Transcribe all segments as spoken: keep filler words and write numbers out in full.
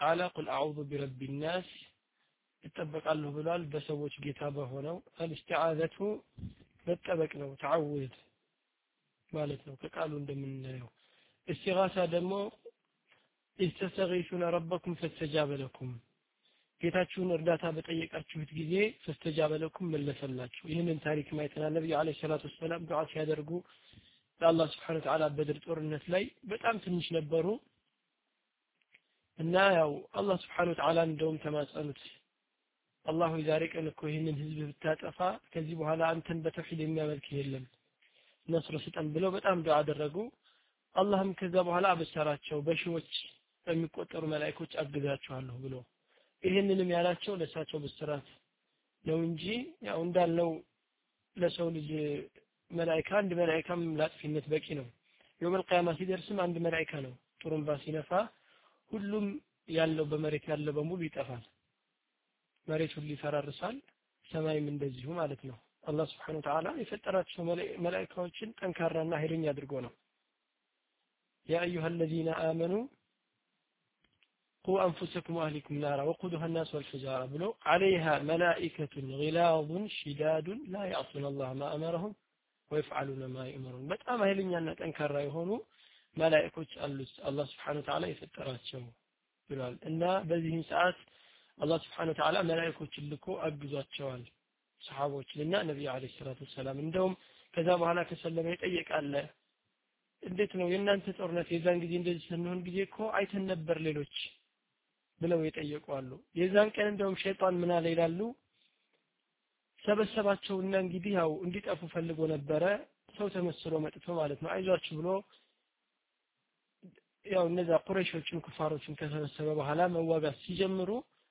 تعالى قل أعوذ برب الناس ይጠበቃለሁ ብሏል በሰዎች ጌታ በሆነው አልስቲዓዘቱ መጠበቅ ነው ተዓውዝ ማለት ነው ከቃሉ እንደምናየው እስቲጋሳ ደግሞ استغيثون ربكم فاستجاب لكم ጌታችሁን እርዳታ በጠየቃችሁት ጊዜ فاستجاب لكم መለሰላችሁ ይሄንን ታሪክ ማይተናል ነብዩ አለይሂ ሰላቱ ወሰለም ዱዓ ሲያደርጉ ለአላህ Subhanahu Wa Ta'ala በድር ጦርነት ላይ በጣም ትንሽ ነበሩ እና ያው አላህ Subhanahu Wa Ta'ala እንደውም ተማጸኑት አላሁ ዛሬ ቀን እኮ ይሄንን ህዝብ ብታጠፋ ከዚህ በኋላ አንተን በተውሂድ የሚያመልክ የለም ነስር ስጠን ብለው በጣም ዱዓ አደረጉ አላህም ከዛ በኋላ አበሰራቸው በሺዎች በሚቆጠሩ መላእክቶች አግዛቸዋለሁ ብሎ ይሄንንም ያላቸው ለሳቸው በስራት ነው እንጂ ያው እንዳልነው ለሰው ልጅ መላእክት አንድ መላእክም ላጥፊነት በቂ ነው የውመል ቂያማ ሲደርስም አንድ መላእክት ነው ጥሩምባ ሲነፋ ሁሉም ያለው በመሬት ያለው በሙሉ ይጠፋል መሬቱ ሊፈራርሳል ሰማይም እንደዚሁ ማለት ነው አላህ Subhanahu Wa Ta'ala የፈጠራቸው መላእክቶችን ጠንካራና ኃይለኛ አድርጎ ነው ያ አዩሃ الذين آمنوا قوا أنفسكم وأهليكم نارا وقودها الناس والحجارة بلو عليها ملائكة غلاظ شداد لا يعصون الله ما أمرهم ويفعلون ما يأمرون በጣም ኃይለኛና ጠንካራ የሆኑ መላእክቶች አሉት አላህ Subhanahu Wa Ta'ala የፈጠራቸው ብሏል እና በዚህ ሰዓት አላህ Subhanahu Wa Ta'ala መላእክቶችን ልኮ አግዟቸዋል ሰሃቦችንና ነብዩ አለይሂ ሰላቱ ወሰለም እንደውም ከዛ በኋላ ከሰለመ ይጠየቃል እንዴት ነው የናንተ ጦርነት የዛን ጊዜ እንደዚህ ስንሆን ጊዜ እኮ አይተን ነበር ሌሎች ብለው ይጠየቁአሉ የዛን ቀን እንደውም ሸይጣን ምን አለ ይላሉ ሰበሰባቸውና እንግዲህ ያው እንዲጠፉ ፈልጎ ነበረ ሰው ተመስሎ መጥቶ ማለት ነው አይዟችሁ ብሎ ያው እነዛ ቁረይሾችን ኩፋሮችን ከሰበሰበ በኋላ መዋጋት ሲጀምሩ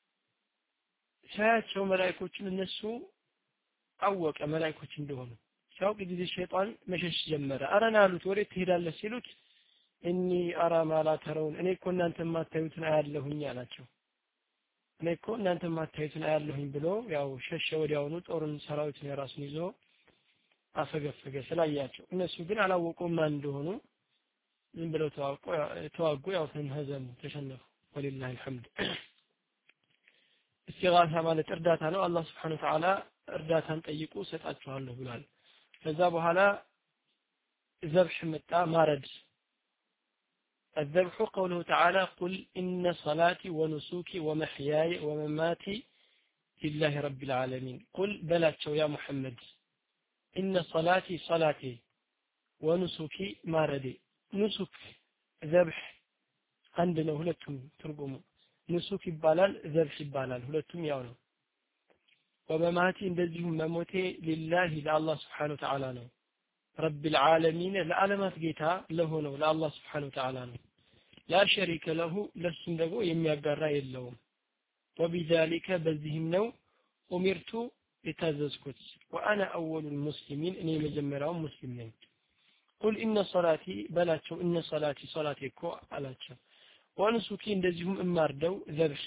ሻያቸው መላእክቶችን እነሱ አወቀ መላእክቶች እንደሆኑ ሲያውቅ ጊዜ ሸይጣን መሸሽ ጀመረ አረና አሉት ወሬ ትሄዳለህ ሲሉት እኒ አራ ማላ ተረውን እኔ እኮ እናንተ ማታዩትን አያለሁኝ አላቸው እኔ እኮ እናንተ ማታዩትን አያለሁኝ ብሎ ያው ሸሸ ወዲያውኑ ጦርን ሰራዊትን የራሱን ይዞ አፈገፈገ ስላያቸው እነሱ ግን አላወቁም ማን እንደሆኑ ምን ብለው ተዋቁ ተዋጉ ያው ተንህዘሙ ተሸነፉ ወሊላሂ الحمد እስቲጋሳ ማለት እርዳታ ነው አላህ Subhanahu Wa Ta'ala እርዳታን ጠይቁ ሰጣችኋለሁ ብሏል ከዛ በኋላ ዘብህ መጣ ማረድ الذبح قوله تعالى قل إن صلاتي ونسوكي ومحياي ومماتي لله رب العالمين قل بلاتشو يا محمد إن صلاتي صلاتي ونسوكي ماردي نسك ذبح عندنا هلتهم ترجموا نسك يبالال ذبح يبالال هلتهم ياونو ومماتي እንደዚሁም መሞቴ لله لله سبحانه وتعالى ነው رب العالمين ለዓለማት ጌታ ለሆነው ለአላህ Subhanahu Wa Ta'ala ነው لا شريك له ለሱም ደግሞ የሚያጋራ የለውም وبذلك በዚህም ነው ኡሚርቱ የታዘዝኩት وانا اول المسلمين እኔ መጀመሪያው ሙስሊም ነኝ قل ان صلاتي በላቸው ان صلاتي صلاتي እኮ አላቸው ወንሱኪ እንደዚሁም እማርደው ዘብሂ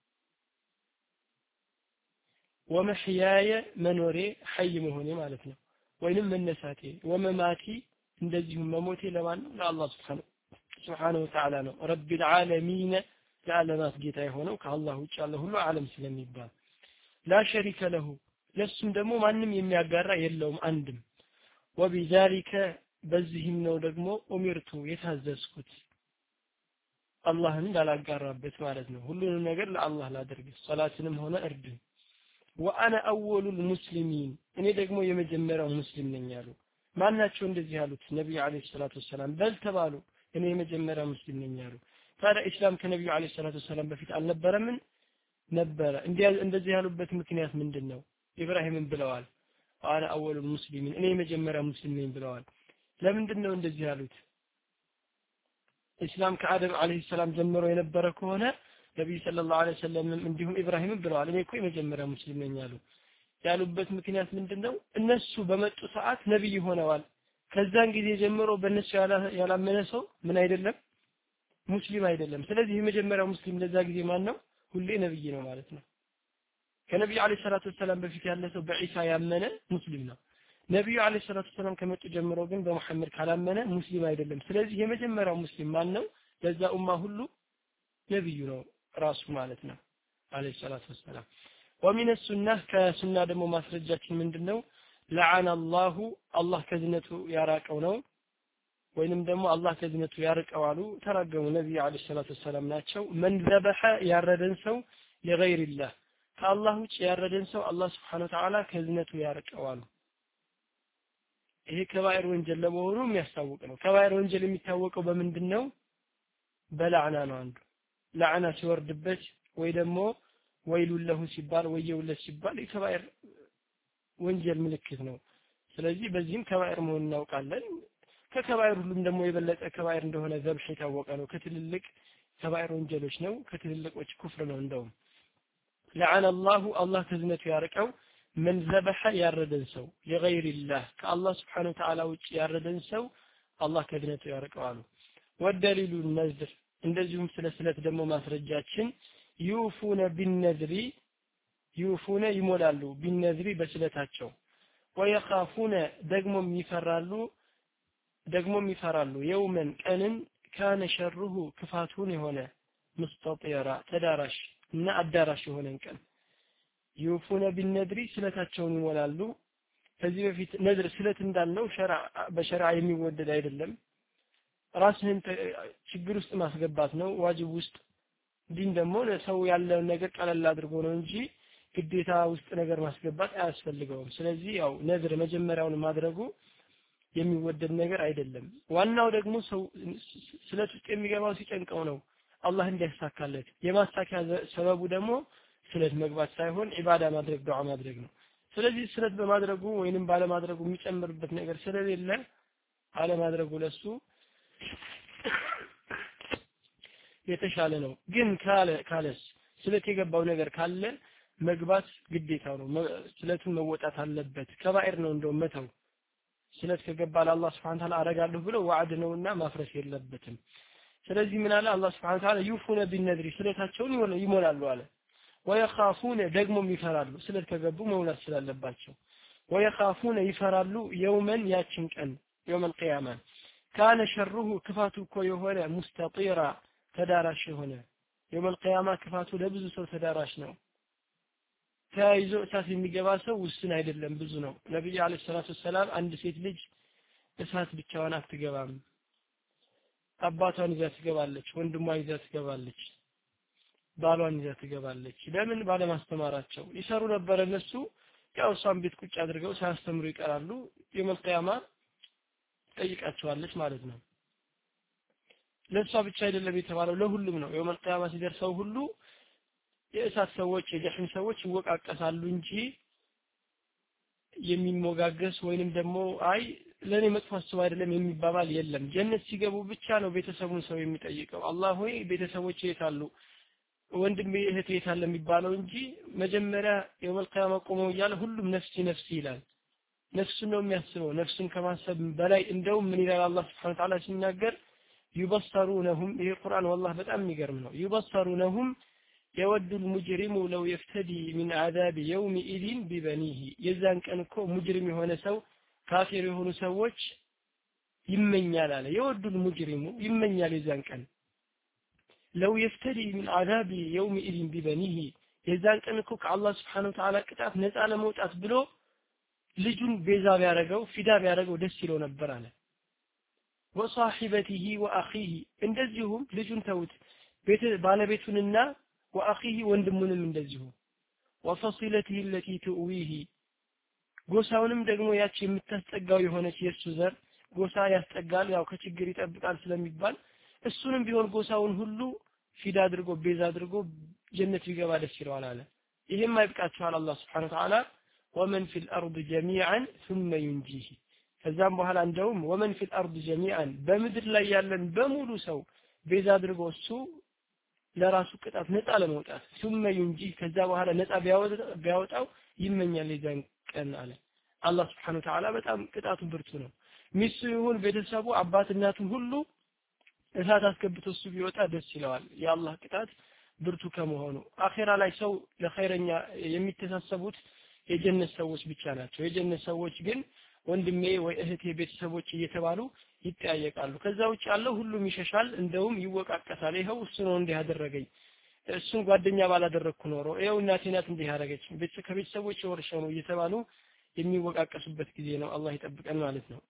ومحياي منوري حي መሆኔ ማለት ነው ወይንም መነሳቴ ወመማቲ እንደዚሁም መሞቴ ለማን ነው ለአላህ Subhanahu Subhanahu Wa Ta'ala ነው رب العالمين ለዓለማት ጌታ የሆነው ከአላህ ውጭ ያለ ሁሉ ዓለም ስለሚባል لا شريك له ለሱም ደግሞ ማንም የሚያጋራ የለውም አንድም وبذلك በዚህም ነው ደግሞ ኡሚርቱ የታዘዝኩት አላህን እንዳላጋራበት ማለት ነው ሁሉንም ነገር ለአላህ ላደርግ ሶላትንም ሆነ እርድ وانا اول المسلمين እኔ ደግሞ የመጀመሪያው ሙስሊም ነኝ ያሉ ማናቸው እንደዚህ ያሉት ነብዩ አለይሂ ሰላቱ ወሰለም በል ተባሉ እኔ የመጀመሪያው ሙስሊም ነኝ ያሉ ታዲያ እስላም ከነብዩ አለይሂ ሰላቱ ወሰለም በፊት አልነበረም ነበረ እንደዚህ ያሉበት ምክንያት ምንድነው ኢብራሂምን ብለዋል انا اول المسلمين እኔ የመጀመሪያው ሙስሊም ነኝ ብለዋል ለምንድነው እንደዚህ ያሉት እስላም ከአደም አለይሂ ሰላም ጀምሮ የነበረ ከሆነ ነብዩ ሰለላሁ ዐለይሂ ወሰለም እንዲሁም ኢብራሂም ብለዋል እኔ እኮ የመጀመሪያው ሙስሊም ነኝ ያሉ ያሉበት ምክንያት ምንድነው እነሱ በመጡ ሰዓት ነብይ ሆነዋል ከዛን ጊዜ ጀምሮ በእነሱ ያላመነ ሰው ምን አይደለም ሙስሊም አይደለም ስለዚህ የመጀመሪያው ሙስሊም ለዛ ጊዜ ማን ነው ሁሌ ነብይ ነው ማለት ነው ከነብዩ አለይሂ ሰላቱ ወሰለም በፊት ያለ ሰው በኢሳ ያመነ ሙስሊም ነው ነብዩ አለይሂ ሰላቱ ወሰለም ከመጡ ጀምሮ ግን በመሐመድ ካላመነ ሙስሊም አይደለም ስለዚህ የመጀመሪያው ሙስሊም ማን ነው ለዛ ኡማ ሁሉ ነብዩ ነው ራሱ ማለት ነው አለይሂ ሰላቱ ወሰለም ومن السنه ከሱና ደግሞ ማስረጃችን ምንድነው لعن الله الله ከዝነቱ ያራቀው ነው ወይንም ደግሞ አላህ ከዝነቱ ያርቀው አሉ ተራገሙ ነብዩ አለይሂ ሰላቱ ወሰለም ናቸው من ذبح ያረደን ሰው لغير الله ከአላህ ውጭ ያረደን ሰው አላህ Subhanahu Wa Ta'ala ከዝነቱ ያርቀው አሉ ይሄ ከባይር ወንጀል ለመሆኑ የሚያስታውቅ ነው ከባይር ወንጀል የሚታወቀው በምንድነው በላዕና ነው አንዱ ላዕና ሲወርድበት ወይ ደግሞ ወይሉን ለሁ ሲባል ወየውለት ሲባል የከባይር ወንጀል ምልክት ነው ስለዚህ በዚህም ከባይር መሆኑን እናውቃለን ከከባይር ሁሉም ደግሞ የበለጠ ከባይር እንደሆነ ዘብሽ የታወቀ ነው ከትልልቅ ከባይር ወንጀሎች ነው ከትልልቆች ኩፍር ነው እንደውም لعن الله الله ከዝነቱ ያርቀው من ذبح ያረደን ሰው لغير الله ከአላህ Subhanahu Wa Ta'ala ውጭ ያረደን ሰው አላህ ከዝነቱ ያርቀው አሉ ወደሊሉ النذر እንደዚሁም ስለ ስለት ደግሞ ማስረጃችን ዩፉነ ቢነዝሪ ዩፉነ ይሞላሉ ቢነዝሪ በስለታቸው ወይኻፉነ ደግሞ ይፈራሉ ደግሞ ይፈራሉ የውመን ቀንን ካነ ሸሩሁ ክፋቱን የሆነ ሙስተጢራ ተዳራሽ እና አዳራሽ የሆነን ቀን ዩፉነ ቢነድሪ ስለታቸውን ይሞላሉ ከዚህ በፊት ነድር ስለት እንዳልነው ሸርዓ በሸርዓ የሚወደድ አይደለም ራስህን ችግር ውስጥ ማስገባት ነው ዋጅብ ውስጥ ዲን ደግሞ ለሰው ያለው ነገር ቀለል አድርጎ ነው እንጂ ግዴታ ውስጥ ነገር ማስገባት አያስፈልገውም ስለዚህ ያው ነድር መጀመሪያውን ማድረጉ የሚወደድ ነገር አይደለም ዋናው ደግሞ ሰው ስለት ውስጥ የሚገባው ሲጨንቀው ነው አላህ እንዲያሳካለት የማሳካያ ሰበቡ ደግሞ ስለት መግባት ሳይሆን ኢባዳ ማድረግ ዱዓ ማድረግ ነው ስለዚህ ስለት በማድረጉ ወይንም ባለ ማድረጉ የሚጨምርበት ነገር ስለሌለ አለ ማድረጉ ለሱ የተሻለ ነው ግን ካለ ካለስ ስለት የገባው ነገር ካለ መግባት ግዴታው ነው ስለቱን መወጣት አለበት ከባይር ነው እንደው መተው ስለት ከገባ ለአላህ Subhanahu Ta'ala አረጋለሁ ብሎ ወዓድ ነውና ማፍረስ የለበትም ስለዚህ ምን አለ አላህ Subhanahu Ta'ala ዩፉነ ቢነድሪ ስለታቸውን ይሞላሉ አለ ወይኻፉነ ደግሞ ይፈራሉ ስለት ከገቡ መውላት ስላለባቸው ወይኻፉነ ይፈራሉ የውመን ያችን ቀን የውመል ቂያማ ካነ ሸሩሁ ክፋቱ እኮ የሆነ ሙስተጢራ ተዳራሽ የሆነ የውመል ቂያማ ክፋቱ ለብዙ ሰው ተዳራሽ ነው ታይዞ እሳት የሚገባ ሰው ውስን አይደለም ብዙ ነው ነብዩ አለይሂ ሰላቱ ሰላም አንድ ሴት ልጅ እሳት ብቻዋን አትገባም አባቷን ይዛ ትገባለች ወንድሟን ይዛ ትገባለች ባሏን ይዛ ትገባለች ለምን ባለማስተማራቸው ይሰሩ ነበር እነሱ ያው እሷን ቤት ቁጭ አድርገው ሳያስተምሩ ይቀራሉ የውመል ቂያማ ጠይቃቸዋለች ማለት ነው ለሷ ብቻ አይደለም የተባለው ለሁሉም ነው የውመል ቂያማ ሲደርሰው ሁሉ የእሳት ሰዎች የጀህም ሰዎች ይወቃቀሳሉ እንጂ የሚሞጋገስ ወይንም ደግሞ አይ ለኔ መጥፎ አስብ አይደለም የሚባባል የለም ጀነት ሲገቡ ብቻ ነው ቤተሰቡን ሰው የሚጠይቀው አላህ ሆይ ቤተሰቦቼ የታሉ ወንድሜ እህቴ የታለ የሚባለው እንጂ መጀመሪያ የውመል ቂያማ ቆመው ይያለ ሁሉም ነፍሲ ነፍሲ ይላል ነፍሱን ነው የሚያስበው ነፍሱን ከማሰብ በላይ እንደው ምን ይላል አላህ Subhanahu Ta'ala ሲናገር ይበሰሩነሁም ይሄ ቁርአን والله በጣም የሚገርም ነው ይበሰሩነሁም يود المجرم لو يفتدي من عذاب يوم إذن ببنيه يزان كان كو مجرم የሆነ ሰው ካፊር የሆኑ ሰዎች ይመኛል አለ يود المجرم ይመኛል የዛን ቀን لو يفتدي من عذاب يوم إذن ببنيه የዛን ቀን እኮ ከአላህ Subhanahu Wa Ta'ala ቅጣት ነፃ ለመውጣት ብሎ ልጁን ቤዛ ቢያረገው ፊዳ ቢያረገው ደስ ይለው ነበር አለ وصاحبته واخيه እንደዚሁም ልጁን ተውት ቤት ባለቤቱንና واخيه ወንድሙንም እንደዚሁ وفصيلته التي تؤويه ጎሳውንም ደግሞ ያቺ የምታስጠጋው የሆነች የሱ ዘር ጎሳ ያስጠጋል ያው ከችግር ይጠብቃል ስለሚባል እሱንም ቢሆን ጎሳውን ሁሉ ፊዳ አድርጎ ቤዛ አድርጎ ጀነት ይገባ ደስ ይለዋል አለ ይሄም አይብቃቸዋል አላህ Subhanahu Wa Ta'ala ومن في الارض جميعا ثم ينجيه ከዛም በኋላ እንደውም ومن في الارض جميعا በምድር ላይ ያለን በሙሉ ሰው ቤዛ አድርጎ እሱ ለራሱ ቅጣት ነፃ ለመውጣት ثم ينجيه ከዛ በኋላ ነፃ ቢያወጣው ይመኛል የዛን ቀን አለ አላህ Subhanahu Wa Ta'ala በጣም ቅጣቱ ብርቱ ነው ሚስቱ ይሁን ቤተሰቡ አባት እናቱን ሁሉ እሳት አስገብቶ እሱ ቢወጣ ደስ ይለዋል የአላህ ቅጣት ብርቱ ከመሆኑ አኺራ ላይ ሰው ለኸይረኛ የሚተሳሰቡት የጀነት ሰዎች ብቻ ናቸው የጀነት ሰዎች ግን ወንድሜ ወይ እህቴ ቤተሰቦች እየተባሉ ይጠያየቃሉ ከዛ ውጭ ያለው ሁሉም ይሸሻል እንደውም ይወቃቀሳል ይሄው እሱ ነው እንዲህ ያደረገኝ እሱን ጓደኛ ባላደረኩ ኖሮ ይኸው እናቴ ናት እንዲህ ያደረገች ቤት ከቤተሰቦች ወርሸው ነው እየተባሉ የሚወቃቀሱበት ጊዜ ነው አላህ ይጠብቀን ማለት ነው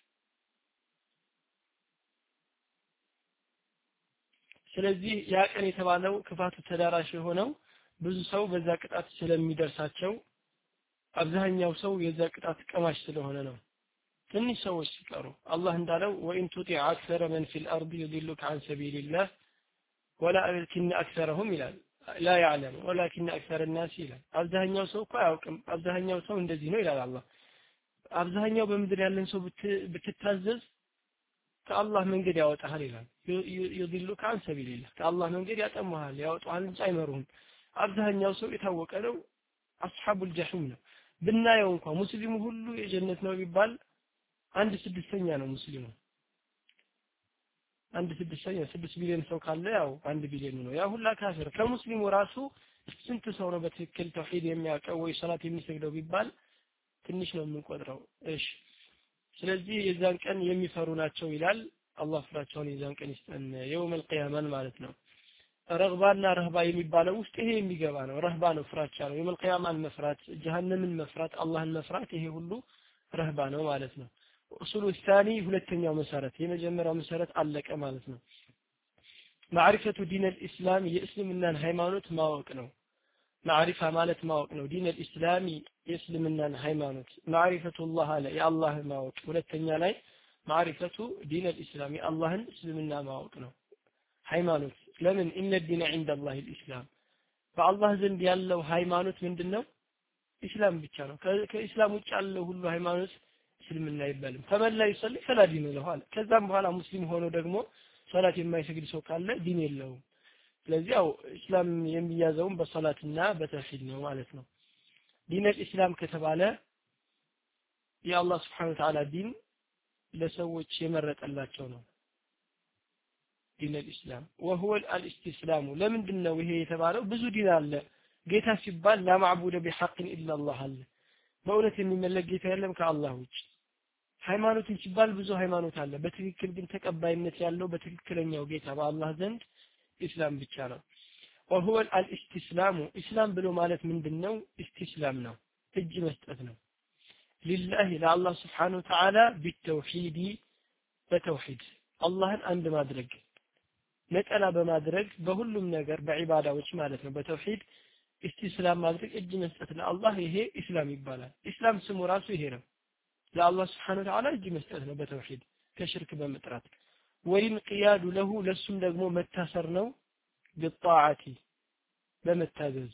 ስለዚህ ያ ቀን የተባለው ክፋቱ ተዳራሽ የሆነው ብዙ ሰው በዛ ቅጣት ስለሚደርሳቸው አብዛኛው ሰው የዛ ቅጣት ቀማሽ ስለሆነ ነው ትንሽ ሰዎች ሲቀሩ አላህ እንዳለው ወኢን ቱጢዕ አክሰረ መን ፊል አርድ ይضሉከ ዐን ሰቢልላህ ወላኪን አክሰረሁም ይላል ላ ያዕለም ወላኪን አክሰረ الناس ይላል አብዛኛው ሰው እኮ አያውቅም አብዛኛው ሰው እንደዚህ ነው ይላል አላህ አብዛኛው በምድር ያለን ሰው ብትታዘዝ ከአላህ መንገድ ያወጣሃል ይላል ይضሉከ ዐን ሰቢልላህ ከአላህ መንገድ ያጠማሃል ያወጣሃል እንጂ አይመሩህም አብዛኛው ሰው የታወቀ ነው አስሐቡል ጀሂም ነው ብናየው እንኳን ሙስሊሙ ሁሉ የጀነት ነው ቢባል አንድ ስድስተኛ ነው ሙስሊሙ አንድ ስድስተኛ ስድስት ቢሊዮን ሰው ካለ ያው አንድ ቢሊዮን ነው ያ ሁላ ካፊር ከሙስሊሙ ራሱ ስንት ሰው ነው በትክክል ተውሂድ የሚያውቀው ወይ ሰላት የሚሰግደው ቢባል ትንሽ ነው የምንቆጥረው እሺ ስለዚህ የዛን ቀን የሚፈሩ ናቸው ይላል አላህ ፍራቻውን የዛን ቀን ይስጠን የውመል ቂያማን ማለት ነው ረግባና ረህባ የሚባለው ውስጥ ይሄ የሚገባ ነው ረህባ ነው ፍራቻ ነው የውመል ቂያማን መፍራት ጀሃነምን መፍራት አላህን መፍራት ይሄ ሁሉ ረህባ ነው ማለት ነው ኡሱሉ الثاني ሁለተኛው መሰረት የመጀመሪያው መሰረት አለቀ ማለት ነው ማዕሪፈቱ ዲን الاسلام የእስልምናን ሃይማኖት ማወቅ ነው ማዕሪፋ ማለት ማወቅ ነው ዲን الاسلام የእስልምናን ሃይማኖት ማዕሪፈቱላህ አለ የአላህ ማወቅ ሁለተኛ ላይ ማዕሪፈቱ ዲን الاسلام የአላህን እስልምና ማወቅ ነው ሃይማኖት ለምን ኢነ ዲነ عند الله الاسلام በአላህ ዘንድ ያለው ሃይማኖት ምንድነው ኢስላም ብቻ ነው ከኢስላም ውጭ ያለው ሁሉ ሃይማኖት እስልምና ይባላል ፈመላ ይሰልይ ፈላ ዲን ለሁ አለ ከዛም በኋላ ሙስሊም ሆኖ ደግሞ ሶላት የማይሰግድ ሰው ካለ ዲን የለውም ስለዚህ ያው እስላም የሚያዘውም በሶላትና በተውሂድ ነው ማለት ነው ዲን الاسلام ከተባለ የአላህ Subhanahu Wa Ta'ala ዲን ለሰዎች የመረጠላቸው ነው ዲን الاسلام وهو الاستسلام ለምንድነው ይሄ የተባለው ብዙ ዲን አለ ጌታ ሲባል ላ ማዕቡደ ቢሐቅ ኢላ አላህ አለ በእውነት የሚመለክ ጌታ የለም ከአላህ ውጭ ሃይማኖትን ሲባል ብዙ ሃይማኖት አለ በትክክል ግን ተቀባይነት ያለው በትክክለኛው ጌታ በአላህ ዘንድ እስላም ብቻ ነው وهو الاستسلام እስላም ብሎ ማለት ምንድነው استسلام ነው እጅ መስጠት ነው لله ለአላህ Subhanahu Wa Ta'ala بالتوحيد በተውሂድ አላህን አንድ ማድረግ ነጠላ በማድረግ በሁሉም ነገር በዒባዳዎች ማለት ነው በተውሂድ استسلام ማድረግ እጅ መስጠት ለአላህ ይሄ እስላም ይባላል እስላም ስሙ ራሱ ይሄ ነው ለአላህ Subhanahu Wa Ta'ala እጅ መስጠት ነው በተውሂድ ከሽርክ በመጥራት ወይን ቅያዱ ለሁ ለሱም ደግሞ መታሰር ነው بالطاعه በመታዘዝ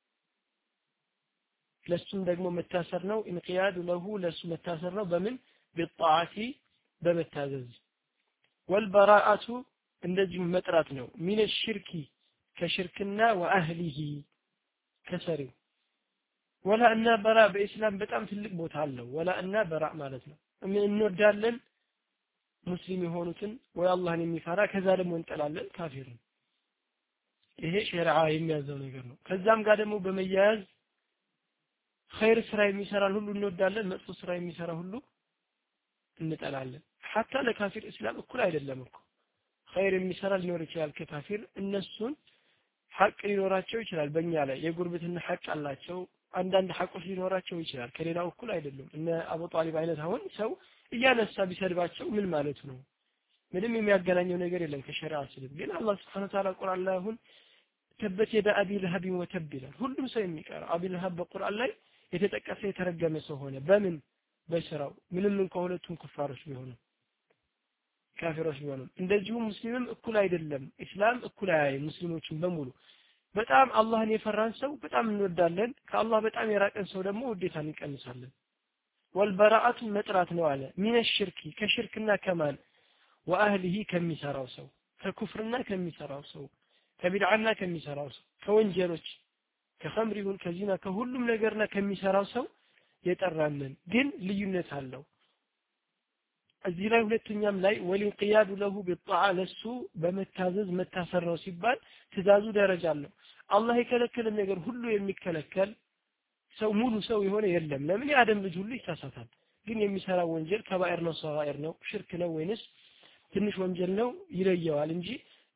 ለሱም ደግሞ መታሰር ነው እንቅያዱ ለሁ ለሱ መታሰር ነው በምን بالطاعه በመታዘዝ والبراءه እንደዚሁ መጥራት ነው ሚን الشرك ከሽርክና ወአህሊሂ ከሰሪው ወላ እና በራ በእስላም በጣም ትልቅ ቦታ አለው ወላ እና በራ ማለት ነው እንወዳለን ሙስሊም የሆኑትን ወይ አላህን የሚፈራ ከዛ ደግሞ እንጠላለን ካፊርን ይሄ ሸሪዓ የሚያዘው ነገር ነው ከዛም ጋር ደግሞ በመያያዝ ኸይር ስራ የሚሰራን ሁሉ እንወዳለን መጥፎ ስራ የሚሰራ ሁሉ እንጠላለን حتى ለካፊር እስላም እኩል አይደለም እኮ ኸይር የሚሰራ ሊኖር ይችላል ከካፊር እነሱን ሐቅ ሊኖራቸው ይችላል በእኛ ላይ የጉርብትና ሐቅ አላቸው አንዳንድ ሐቆች ሊኖራቸው ይችላል ከሌላው እኩል አይደለም እነ አቡ ጣሊብ አይነት አሁን ሰው እያነሳ ቢሰድባቸው ምን ማለት ነው ምንም የሚያገናኘው ነገር የለም ከሸሪዓ ስልብ ግን አላህ Subhanahu Wa Ta'ala ቁርአን ላይ አሁን ተበት የዳ አቢ ለሀብ ወተብ ይላል ሁሉም ሰው የሚቀር አቢ ለሀብ በቁርአን ላይ የተጠቀሰ የተረገመ ሰው ሆነ በምን በስራው ምንም እንኳን ሁለቱም ኩፋሮች ቢሆኑ ካፊሮች ቢሆኑ እንደዚሁ ሙስሊምም እኩል አይደለም እስላም እኩል አያይ ሙስሊሞችን በሙሉ በጣም አላህን የፈራን ሰው በጣም እንወዳለን ከአላህ በጣም የራቀን ሰው ደግሞ ውዴታን እንቀንሳለን والبراءه መጥራት ነው አለ ሚን الشرك ከሽርክና ከማን ወአህሊሂ ከሚሰራው ሰው ከኩፍርና ከሚሰራው ሰው ከቢድዓና ከሚሰራው ሰው ከወንጀሎች ከኸምር ይሁን ከዚና ከሁሉም ነገርና ከሚሰራው ሰው የጠራንን ግን ልዩነት አለው እዚህ ላይ ሁለተኛም ላይ ወሊንቂያዱ ለሁ بالطاعه ለሱ በመታዘዝ መታሰር ነው ሲባል ትእዛዙ ደረጃ አለው አላህ የከለከለን ነገር ሁሉ የሚከለከል ሰው ሙሉ ሰው የሆነ የለም ለምን የአደም ልጅ ሁሉ ይሳሳታል ግን የሚሰራው ወንጀል ከባኢር ነው ሰጋኢር ነው ሽርክ ነው ወይንስ ትንሽ ወንጀል ነው ይለየዋል እንጂ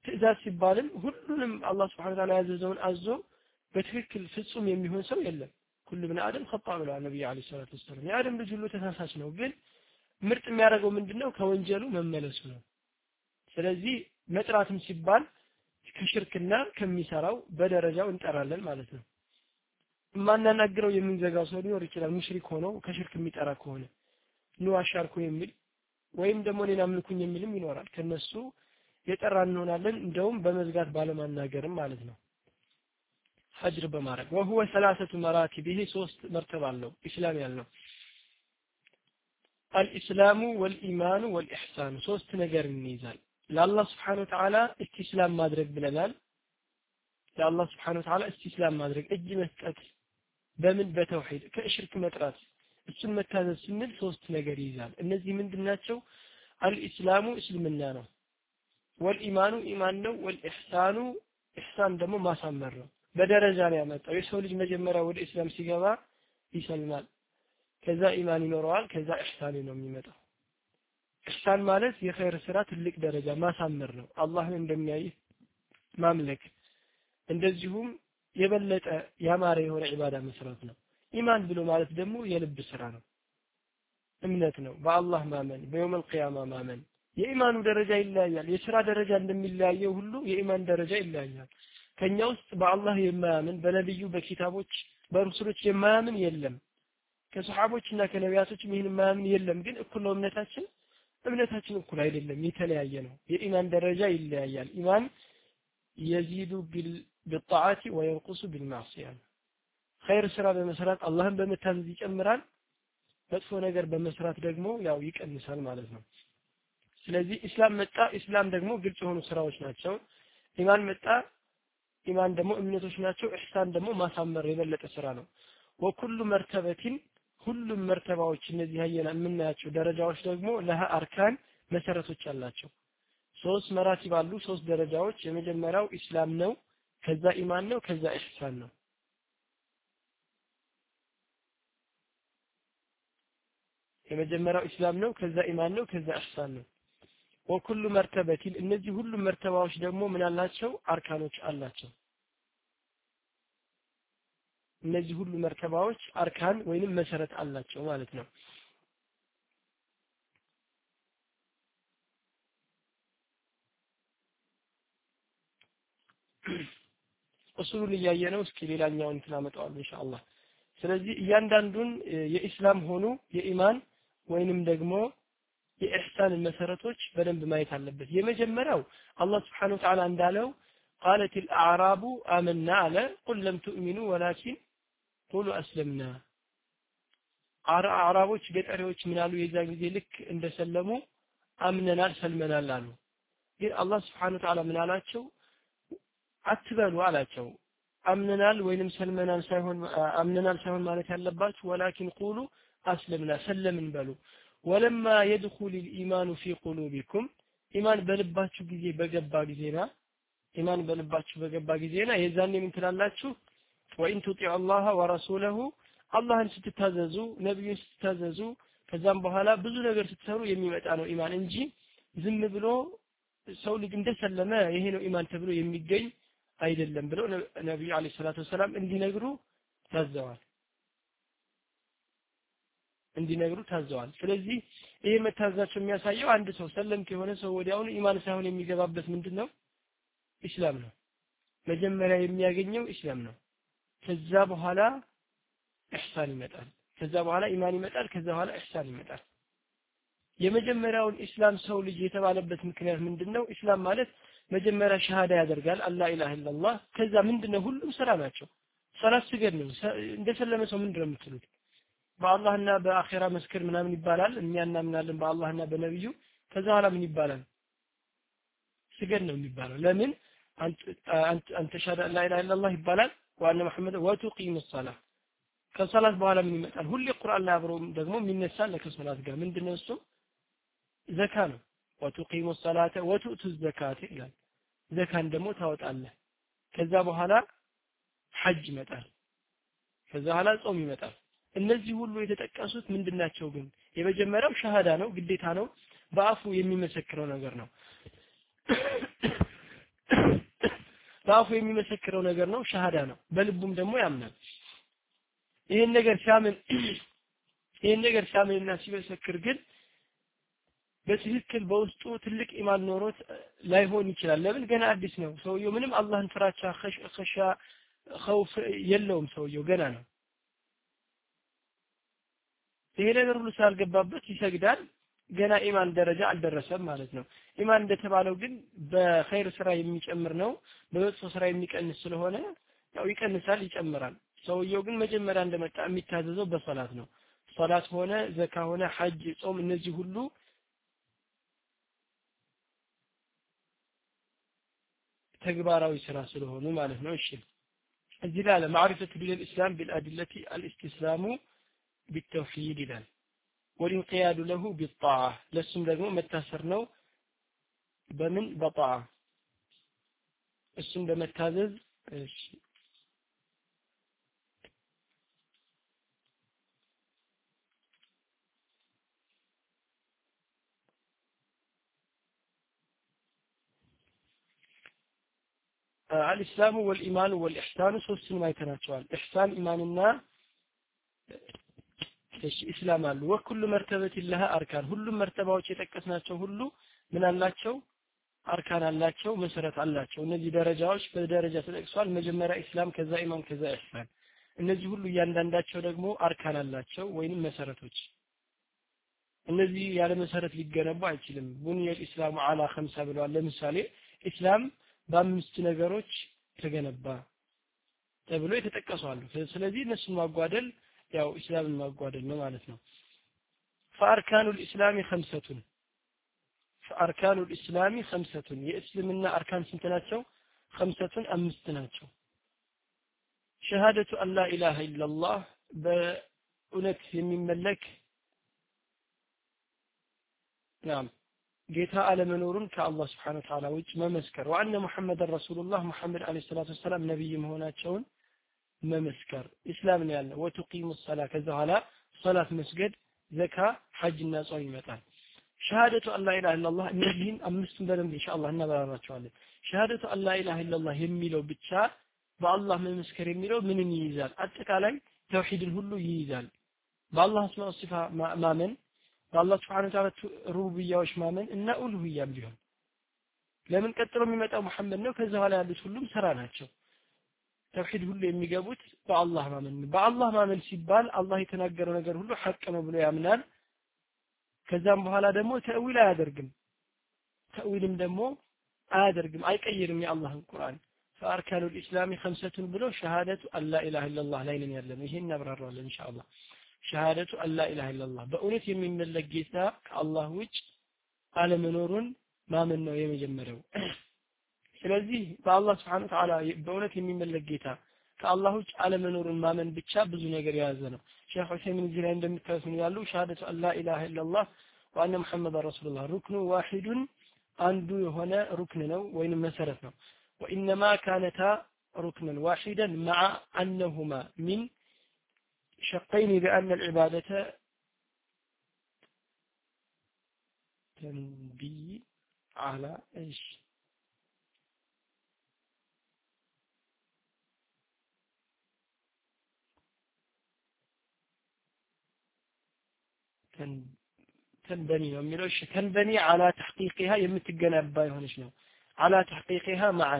ትእዛዝ ሲባልም ሁሉንም አላህ Subhanahu Wa Ta'ala ያዘዘውን አዞ በትክክል ፍጹም የሚሆን ሰው የለም ሁሉ ابن አደም خطأ ብለዋል ነብዩ አለይሂ ሰላቱ ወሰለም የአደም ልጅ ሁሉ ተሳሳች ነው ግን ምርጥ የሚያደርገው ምንድነው ከወንጀሉ መመለሱ ነው ስለዚህ መጥራትም ሲባል ከሽርክና ከሚሰራው በደረጃው እንጠራለን ማለት ነው ማናናግረው የምንዘጋው ሰው ሊኖር ይችላል ሙሽሪክ ሆኖ ከሽርክ የሚጠራ ከሆነ ነው አሻርኩ የሚል ወይም ደግሞ ሌላ ምልኩኝ የሚልም ይኖራል ከነሱ የጠራን እንሆናለን እንደውም በመዝጋት ባለማናገርም ማለት ነው ሐጅር በማድረግ وهو ثلاثه مراتب ይሄ ሶስት መርተባ አለው እስላም ያለው الاسلام والايمان والاحسان ሶስት ነገር እንይዛል ለአላህ Subhanahu Wa Ta'ala እስቲስላም ማድረግ ብለናል ለአላህ Subhanahu Wa Ta'ala እስቲስላም ማድረግ እጅ መስጠት በምን በተውሂድ ከሽርክ መጥራት እሱን መታዘዝ ስንል ሶስት ነገር ይይዛል እነዚህ ምንድናቸው الاسلام እስልምና ነው والإيمان إيمان ነው والإحسان إحسان ደግሞ ማሳመር ነው በደረጃ ነው ያመጣው የሰው ልጅ መጀመሪያ ወደ እስላም ሲገባ ይሰልማል ከዛ ኢማን ይኖረዋል ከዛ ኢህሳን ነው የሚመጣው ኢህሳን ማለት የኸይር ስራ ትልቅ ደረጃ ማሳመር ነው አላህን እንደሚያይ ማምለክ እንደዚሁም የበለጠ ያማረ የሆነ ኢባዳ መስራት ነው ኢማን ብሎ ማለት ደግሞ የልብ ስራ ነው እምነት ነው በአላህ ማመን በየውም القيامة ማመን የኢማኑ ደረጃ ይለያያል የሥራ ደረጃ እንደሚለያየው ሁሉ የኢማን ደረጃ ይለያያል ከኛ ውስጥ በአላህ የማያምን በነብዩ በኪታቦች በሩሱሎች የማያምን የለም ከሱሐቦችና ከነቢያቶች ይህን የማያምን የለም ግን እኩል ነው እምነታችን እምነታችን እኩል አይደለም የተለያየ ነው የኢማን ደረጃ ይለያያል ኢማን يزيد بالطاعه وينقص بالمعصيه خير ስራ በመስራት አላህን በመታዘዝ ይጨምራል መጥፎ ነገር በመስራት ደግሞ ያው ይቀንሳል ማለት ነው ስለዚህ እስላም መጣ እስላም ደግሞ ግልጽ የሆኑ ስራዎች ናቸው ኢማን መጣ ኢማን ደግሞ እምነቶች ናቸው ኢህሳን ደግሞ ማሳመር የበለጠ ስራ ነው ወኩሉ መርተበቲን ሁሉም መርተባዎች እነዚህ ያየና የምናያቸው ደረጃዎች ደግሞ ለሃ አርካን መሰረቶች አላቸው ሶስት መራቲብ አሉ ሶስት ደረጃዎች የመጀመሪያው እስላም ነው ከዛ ኢማን ነው ከዛ ኢህሳን ነው የመጀመሪያው እስላም ነው ከዛ ኢማን ነው ከዛ ኢህሳን ነው ወኩሉ መርተበቲን እነዚህ ሁሉም መርተባዎች ደግሞ ምን አላቸው አርካኖች አላቸው እነዚህ ሁሉ መርተባዎች አርካን ወይንም መሰረት አላቸው ማለት ነው እሱን ይያየነው እስኪ ሌላኛውን ተናመጣው ኢንሻአላህ ስለዚህ እያንዳንዱን የኢስላም ሆኑ የኢማን ወይንም ደግሞ የኢህሳን መሰረቶች በደንብ ማየት አለበት የመጀመሪያው አላህ Subhanahu Wa Ta'ala እንዳለው قالت الاعراب آمنا على قل لم تؤمنوا ولكن قولوا اسلمنا አራቦች ገጠሪዎች ምን አሉ የዛ ጊዜ ልክ እንደሰለሙ አምነናል ሰልመናል አሉ ግን አላህ Subhanahu Wa Ta'ala ምን አላቸው አትበሉ አላቸው አምነናል ወይንም ሰልመናል ሳይሆን አምነናል ሳይሆን ማለት ያለባችሁ ولكن قولوا اسلمنا ሰለምን በሉ ولما يدخل الايمان في قلوبكم ኢማን በልባችሁ ጊዜ በገባ ጊዜና ኢማን በልባችሁ በገባ ጊዜና የዛኔ ምን ትላላችሁ وان تطيع الله ورسوله አላህን ስትታዘዙ ነብዩን ስትታዘዙ ከዛም በኋላ ብዙ ነገር ስትሰሩ የሚመጣ ነው ኢማን እንጂ ዝም ብሎ ሰው ልጅ እንደሰለመ ይሄ ነው ኢማን ተብሎ የሚገኝ አይደለም ብለው ነብዩ አለይሂ ሰላቱ ወሰለም እንዲነግሩ ታዘዋል እንዲነግሩ ታዘዋል ስለዚህ ይሄ መታዘዛቸው የሚያሳየው አንድ ሰው ሰለምት የሆነ ሰው ወዲያውኑ ኢማን ሳይሆን የሚገባበት ምንድነው ኢስላም ነው መጀመሪያ የሚያገኘው ኢስላም ነው ከዛ በኋላ ኢህሳን ይመጣል ከዛ በኋላ ኢማን ይመጣል ከዛ በኋላ ኢህሳን ይመጣል የመጀመሪያውን ኢስላም ሰው ልጅ የተባለበት ምክንያት ምንድነው ኢስላም ማለት መጀመሪያ ሸሃዳ ያደርጋል አላ ኢላሃ ኢላላህ ከዛ ምንድነው ሁሉም ስራ ናቸው ሰላት ስገድ ነው እንደሰለመ ሰው ምንድነው የምትሉት በአላህና በአኺራ መስከር ምናምን ይባላል እኛ እናምናለን በአላህና በነብዩ ከዛ በኋላ ምን ይባላል ስገድ ነው የሚባለው ለምን አንተ አንተ ሸሃዳ ላ ኢላሃ ኢላላህ ይባላል ወአነ መሐመድ ወቱቂሙ ሶላህ ከሶላት በኋላ ምን ይመጣል ሁሉ ቁርአን ላይ አብሮ ደግሞ የሚነሳል ከሶላት ጋር ምንድነው እሱ ዘካ ነው ወቱቂሙ ሶላተ ወቱቱ ዘካተ ይላል ዘካን ደግሞ ታወጣለህ ከዛ በኋላ ሐጅ ይመጣል ከዛ በኋላ ጾም ይመጣል እነዚህ ሁሉ የተጠቀሱት ምንድናቸው ግን የመጀመሪያው ሸሃዳ ነው ግዴታ ነው በአፉ የሚመሰክረው ነገር ነው በአፉ የሚመሰክረው ነገር ነው ሸሃዳ ነው በልቡም ደግሞ ያምናል ይሄን ነገር ሲያምን ይሄን ነገር ሲያምንና ሲመሰክር ግን በትክክል በውስጡ ትልቅ ኢማን ኖሮት ላይሆን ይችላል ለምን ገና አዲስ ነው ሰውየው ምንም አላህን ፍራቻ ኸሻ ኸውፍ የለውም ሰውየው ገና ነው ይሄ ነገር ሁሉ ሳልገባበት ይሰግዳል ገና ኢማን ደረጃ አልደረሰም ማለት ነው ኢማን እንደተባለው ግን በኸይር ስራ የሚጨምር ነው በመጥፎ ስራ የሚቀንስ ስለሆነ ያው ይቀንሳል ይጨምራል ሰውየው ግን መጀመሪያ እንደመጣ የሚታዘዘው በሶላት ነው ሶላት ሆነ ዘካ ሆነ ሐጅ ጾም እነዚህ ሁሉ ተግባራዊ ስራ ስለሆኑ ማለት ነው እሺ እዚህ ላይ ለማዕሪፈቱ ዲን الاسلام بالادله الاستسلام بالتوحيد ይላል والانقياد له بالطاعه ለሱም ደግሞ መታሰር ነው በምን በጣዓ እሱም በመታዘዝ እሺ الاسلام والايمان والاحسان ሶስቱን ማይተናቸዋል ኢህሳን ኢማንና እሺ እስላም አሉ ወኩሉ መርተበት ለها አርካን ሁሉም መርተባዎች የተጠቀስናቸው ሁሉ ምን አላቸው አርካን አላቸው መሰረት አላቸው እነዚህ ደረጃዎች በደረጃ ተጠቅሷል መጀመሪያ እስላም ከዛ ኢማን ከዛ ኢህሳን እነዚህ ሁሉ እያንዳንዳቸው ደግሞ አርካን አላቸው ወይንም መሰረቶች እነዚህ ያለ መሰረት ሊገነቡ አይችልም ቡንየል ኢስላሙ አላ خمسة ብለዋል ለምሳሌ እስላም በአምስት ነገሮች ተገነባ ተብሎ የተጠቀሱ አሉ ስለዚህ እነሱን ማጓደል ያው እስላምን ማጓደል ነው ማለት ነው فاركان الاسلام خمسة فاركان الاسلام خمسة የእስልምና አርካን ስንት ናቸው خمسة አምስት ናቸው ሸሃደቱ አላ ኢላሃ ኢላላህ በእውነት የሚመለክ ናም ጌታ አለመኖሩን ከአላህ Subhanahu Wa Ta'ala ውጭ መመስከር ወአነ ሙሐመድ ረሱላህ ሙሐመድ አለይሂ ሰላቱ ወሰለም ነብይ መሆናቸውን መመስከር እስላም ነው ያለው ወተቂሙ الصلاه ከዛ ኋላ ሶላት መስገድ ዘካ ሐጅና ጾም ይመጣል ሸሃደቱ አላ ኢላሃ ኢላላህ እነዚህን አምስቱን በደንብ ኢንሻአላህ እናበራራቸዋለን ሸሃደቱ አላ ኢላሃ ኢላላህ የሚለው ብቻ በአላህ መመስከር የሚለው ምንን ይይዛል አጠቃላይ ተውሂድን ሁሉ ይይዛል በአላህ ስም ወሲፋ ማመን በአላህ Subhanahu Wa Ta'ala ሩቡቢያዎች ማመን እና ኡሉሂያም ቢሆን ለምን ቀጥሎ የሚመጣው መሐመድ ነው ከዛ ኋላ ያሉት ሁሉም ስራ ናቸው ተውሂድ ሁሉ የሚገቡት በአላህ ማመን በአላህ ማመን ሲባል አላህ የተናገረው ነገር ሁሉ ሐቅ ነው ብሎ ያምናል ከዛም በኋላ ደግሞ ተእዊል አያደርግም ተእዊልም ደግሞ አያደርግም አይቀይርም የአላህን ቁርአን فاركان الاسلام خمسة ብሎ ሸሃደቱ አላ ኢላሃ ኢላላህ ላይ ነን ያለነው ይሄን እናብራራለን ኢንሻአላህ ሸሃደቱ አላ ኢላሃ ኢላላህ በእውነት የሚመለክ ጌታ ከአላህ ውጭ አለመኖሩን ማመን ነው የመጀመሪያው ስለዚህ በአላህ Subhanahu Wa Ta'ala በእውነት የሚመለክ ጌታ ከአላህ ውጭ አለመኖሩን ማመን ብቻ ብዙ ነገር የያዘ ነው ሼህ ሁሴን እዚህ ላይ እንደምታዩት ያሉ ሸሃደቱ አላ ኢላሃ ኢላላህ ወአነ ሙሐመድ ረሱላህ ሩክኑ ዋሂዱን አንዱ የሆነ ሩክን ነው ወይንም መሰረት ነው وانما كانتا ركنا واحدا مع انهما من شقين بان العباده تنبي على ايش تنبني የሚለው እሺ تنبني على تحقيقها የምትገነባ ይሆንሽ ነው على تحقيقها معا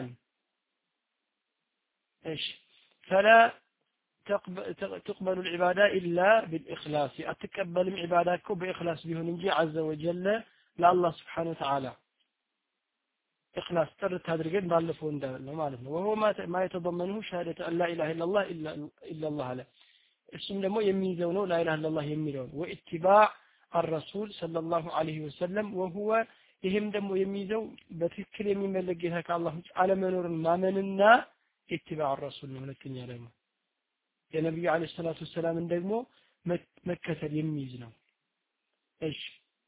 ايش فلا تقبل, تقبل العبادة إلا بالإخلاص أتقبل عباداتك بإخلاص بهن نجي عز وجل لله سبحانه وتعالى إخلاص ترد هذا الرجل بالفون ده وهو ما ما يتضمنه شهادة أن لا إله إلا الله إلا إلا الله له اسم دمو يميزونه لا إله إلا الله يميزونه واتباع الرسول صلى الله عليه وسلم وهو ይሄም ደግሞ የሚይዘው በትክክል የሚመለክ ጌታ ከአላህ ውጭ አለመኖርን ማመንና ኢትባዕ الرسول ነው ሁለተኛ ደግሞ የነብዩ አለይሂ ሰላቱ ሰላም ደግሞ መከተል የሚይዝ ነው እሺ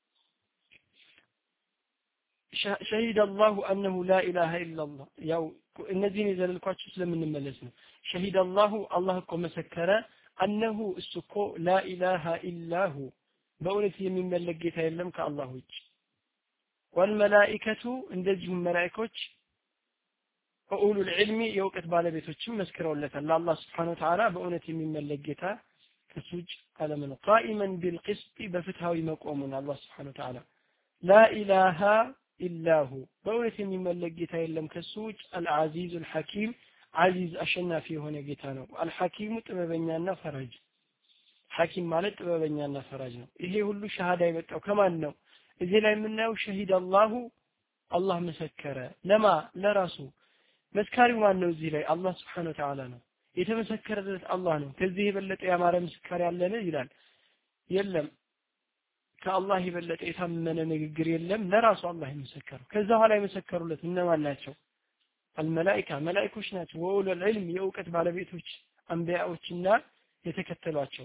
شهد الله أنه لا إله إلا الله ያው እነዚህን ይዘልልኳችሁ ስለምንመለስ ነው شهد الله الله እኮ መሰከረ أنه እሱኮ لا إله إلا هو በእውነት የሚመለክ ጌታ የለም ከአላህ ውጭ والملائكة እንደዚሁም መላእክቶች وأولو العلم يوقت بالبيتوچም መስክረውለታል ለአላህ Subhanahu Wa Ta'ala በእውነት የሚመለክ ጌታ ከሱጅ ዓለምን قائما بالقسط በፍትሃዊ መቆሙን አላህ Subhanahu Wa Ta'ala لا إله إلا هو በእውነት የሚመለክ ጌታ የለም ከሱጅ العزيز الحكيم عزيز አሸናፊ የሆነ ጌታ ነው الحكيم ጥበበኛና ፈራጅ ሐኪም ማለት ጥበበኛና ፈራጅ ነው ይሄ ሁሉ ሸሃዳ የመጣው ከማን ነው እዚህ ላይ የምናየው ሸሂድ አላሁ አላህ መሰከረ ለማ ለራሱ መስካሪው ማን ነው እዚህ ላይ አላህ Subhanahu Wa Ta'ala ነው የተመሰከረለት አላህ ነው ከዚህ የበለጠ ያማረ ምስካር ያለነ ይላል የለም ከአላህ የበለጠ የታመነ ንግግር የለም ለራሱ አላህ ይመሰከረው ከዛ ኋላ የመሰከሩለት እነማን ናቸው አልመላኢካ መላኢኮች ናቸው ወኡሉ العلم የእውቀት ባለቤቶች አንቢያዎችና የተከተሏቸው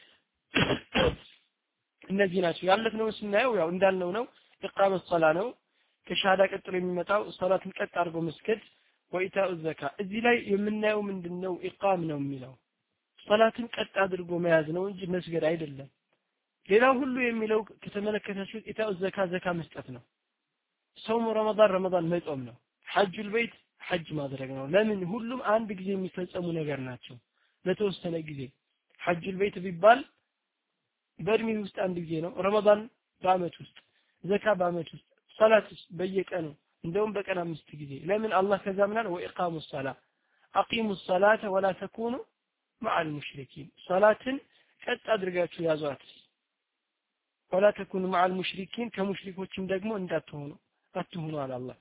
እነዚህ ናቸው ያለፍነው ስናየው ያው እንዳልነው ነው ኢቃመ ሶላ ነው ከሻሃዳ ቀጥሎ የሚመጣው ሶላትን ቀጥ አድርጎ መስገድ ወኢታኡ ዘካ እዚህ ላይ የምናየው ምንድነው ኢቃም ነው የሚለው ሶላትን ቀጥ አድርጎ መያዝ ነው እንጂ መስገድ አይደለም ሌላው ሁሉ የሚለው ከተመለከታችሁ ኢታኡ ዘካ ዘካ መስጠት ነው ጾም ረመዳን ረመዳን መጾም ነው ሐጅል ቤት ሐጅ ማድረግ ነው ለምን ሁሉም አንድ ጊዜ የሚፈጸሙ ነገር ናቸው ለተወሰነ ጊዜ ሐጅል ቤት ቢባል በእድሜ ውስጥ አንድ ጊዜ ነው ረመዳን በአመት ውስጥ ዘካ በአመት ውስጥ ሶላት በየቀኑ እንደውም በቀን አምስት ጊዜ ለምን አላህ ከዛ ምናል ወኢቃሙ ሶላ አቂሙ ሶላተ ወላ ተኩኑ مع المشركين ሶላትን ቀጥ አድርጋችሁ ያዟት ወላ ተኩኑ مع المشركين ከሙሽሪኮችም ደግሞ እንዳትሆኑ አትሆኑ አለ አላህ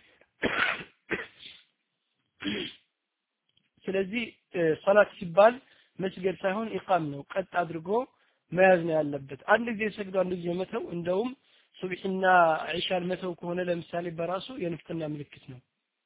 ስለዚህ ሶላት ሲባል መስገድ ሳይሆን ኢቃም ነው ቀጥ አድርጎ መያዝ ነው ያለበት አንድ ጊዜ ሰግዶ አንድ ጊዜ መተው እንደውም ሱብሂና ዒሻን መተው ከሆነ ለምሳሌ በራሱ የንፍቅና ምልክት ነው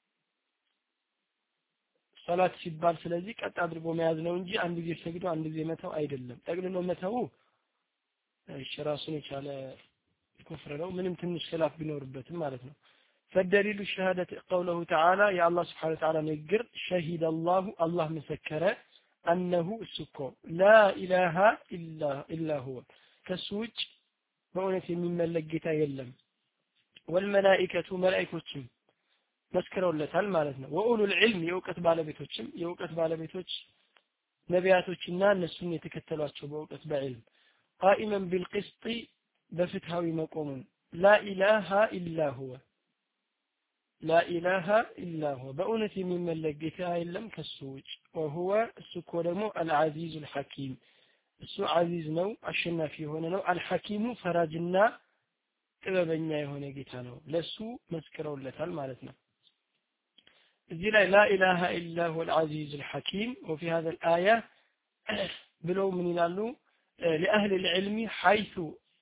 ሶላት ሲባል ስለዚህ ቀጥ አድርጎ መያዝ ነው እንጂ አንድ ጊዜ ሰግዶ አንድ ጊዜ መተው አይደለም ጠቅልሎ መተው እሺ ራሱን የቻለ ኩፍር ነው ምንም ትንሽ خلاف ቢኖርበትም ማለት ነው فالدليل الشهاده قوله تعالى يا الله سبحانه وتعالى نذكر شهد الله الله مسكر أنه سكو لا إله إلا إلا هو كسوج በእውነት የሚመለክ ጌታ የለም والملائكة መላእክቶችም መስክረውለታል ማለት ነው ወኡሉ العلم የእውቀት ባለቤቶችም የእውቀት ባለቤቶች ነቢያቶችና እነሱን የተከተሏቸው በእውቀት በዕልም قائما بالقسط በፍትሃዊ መቆሙን لا إله إلا هو لا إله إلا هو በእውነት የሚመለክ ጌታ የለም ከሱጅ وهو እሱኮ ደግሞ العزيز الحكيم እሱ አዚዝ ነው አሸናፊ የሆነ ነው አልሐኪሙ ፈራጅና ጥበበኛ የሆነ ጌታ ነው ለሱ መስክረውለታል ማለት ነው እዚህ ላይ لا إله إلا هو العزيز الحكيم وفي هذا الآية ብለው ምን ይላሉ لأهل العلم حيث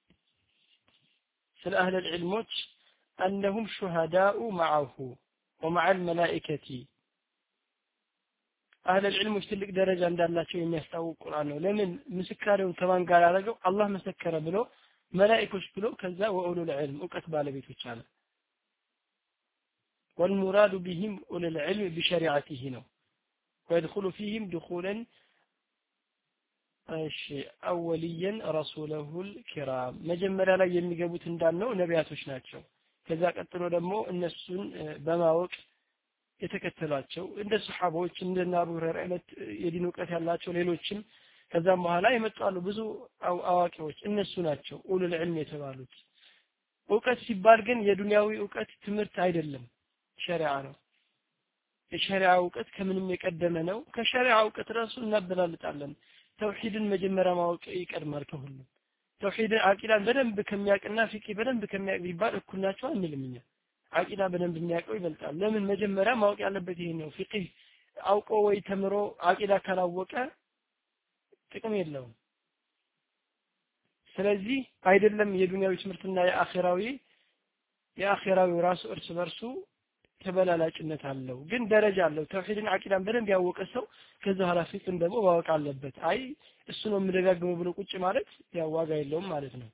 ስለ أهل العلمዎች أنهم شهداء معه ومع الملائكة أهل العلم ትልቅ ደረጃ እንዳላቸው የሚያስታውቅ ቁርአን ነው ለምን ምስክራቸውን ከማን ጋር ያደረገው አላህ መሰከረ ብሎ መላእክቶች ብሎ ከዛ ወኡሉ العلم እውቀት ባለቤቶች አለ والمراد بهم أولو العلم بشريعته ነው ويدخل فيهم دخولا እሺ أوليا رسوله الكرام መጀመሪያ ላይ የሚገቡት እንዳልነው ነቢያቶች ናቸው ከዛ ቀጥሎ ደግሞ እነሱን በማወቅ የተከተሏቸው እንደ ሱሐቦች እንደና አቡ ሁረይራ አይነት የዲን ዕውቀት ያላቸው ሌሎችም ከዛም በኋላ የመጣሉ ብዙ አዋቂዎች እነሱ ናቸው ኡሉል ዒልም የተባሉት ዕውቀት ሲባል ግን የዱንያዊ ዕውቀት ትምህርት አይደለም ሸሪዓ ነው የሸሪዓ ዕውቀት ከምንም የቀደመ ነው ከሸሪዓ ዕውቀት ራሱ እናበላልጣለን ተውሂድን መጀመሪያ ማወቅ ይቀድማል ከሁሉ ተውሂድን አቂዳን በደንብ ከሚያውቅና ፊቂ በደንብ ከሚያውቅ ቢባል እኩል ናቸው አንልምኛ አቂዳ በደንብ የሚያውቀው ይበልጣል ለምን መጀመሪያ ማወቅ ያለበት ይሄ ነው ፍቅህ አውቆ ወይ ተምሮ አቂዳ ካላወቀ ጥቅም የለውም ስለዚህ አይደለም የዱንያዊ ትምህርትና የአኺራዊ የአኺራዊ ራሱ እርስ በርሱ ተበላላጭነት አለው ግን ደረጃ አለው ተውሂድን አቂዳን በደንብ ያወቀ ሰው ከዛ ኋላ ፍቅህን ደግሞ ማወቅ አለበት አይ እሱ ነው የምደጋግመው ብሎ ቁጭ ማለት ያው ዋጋ የለውም ማለት ነው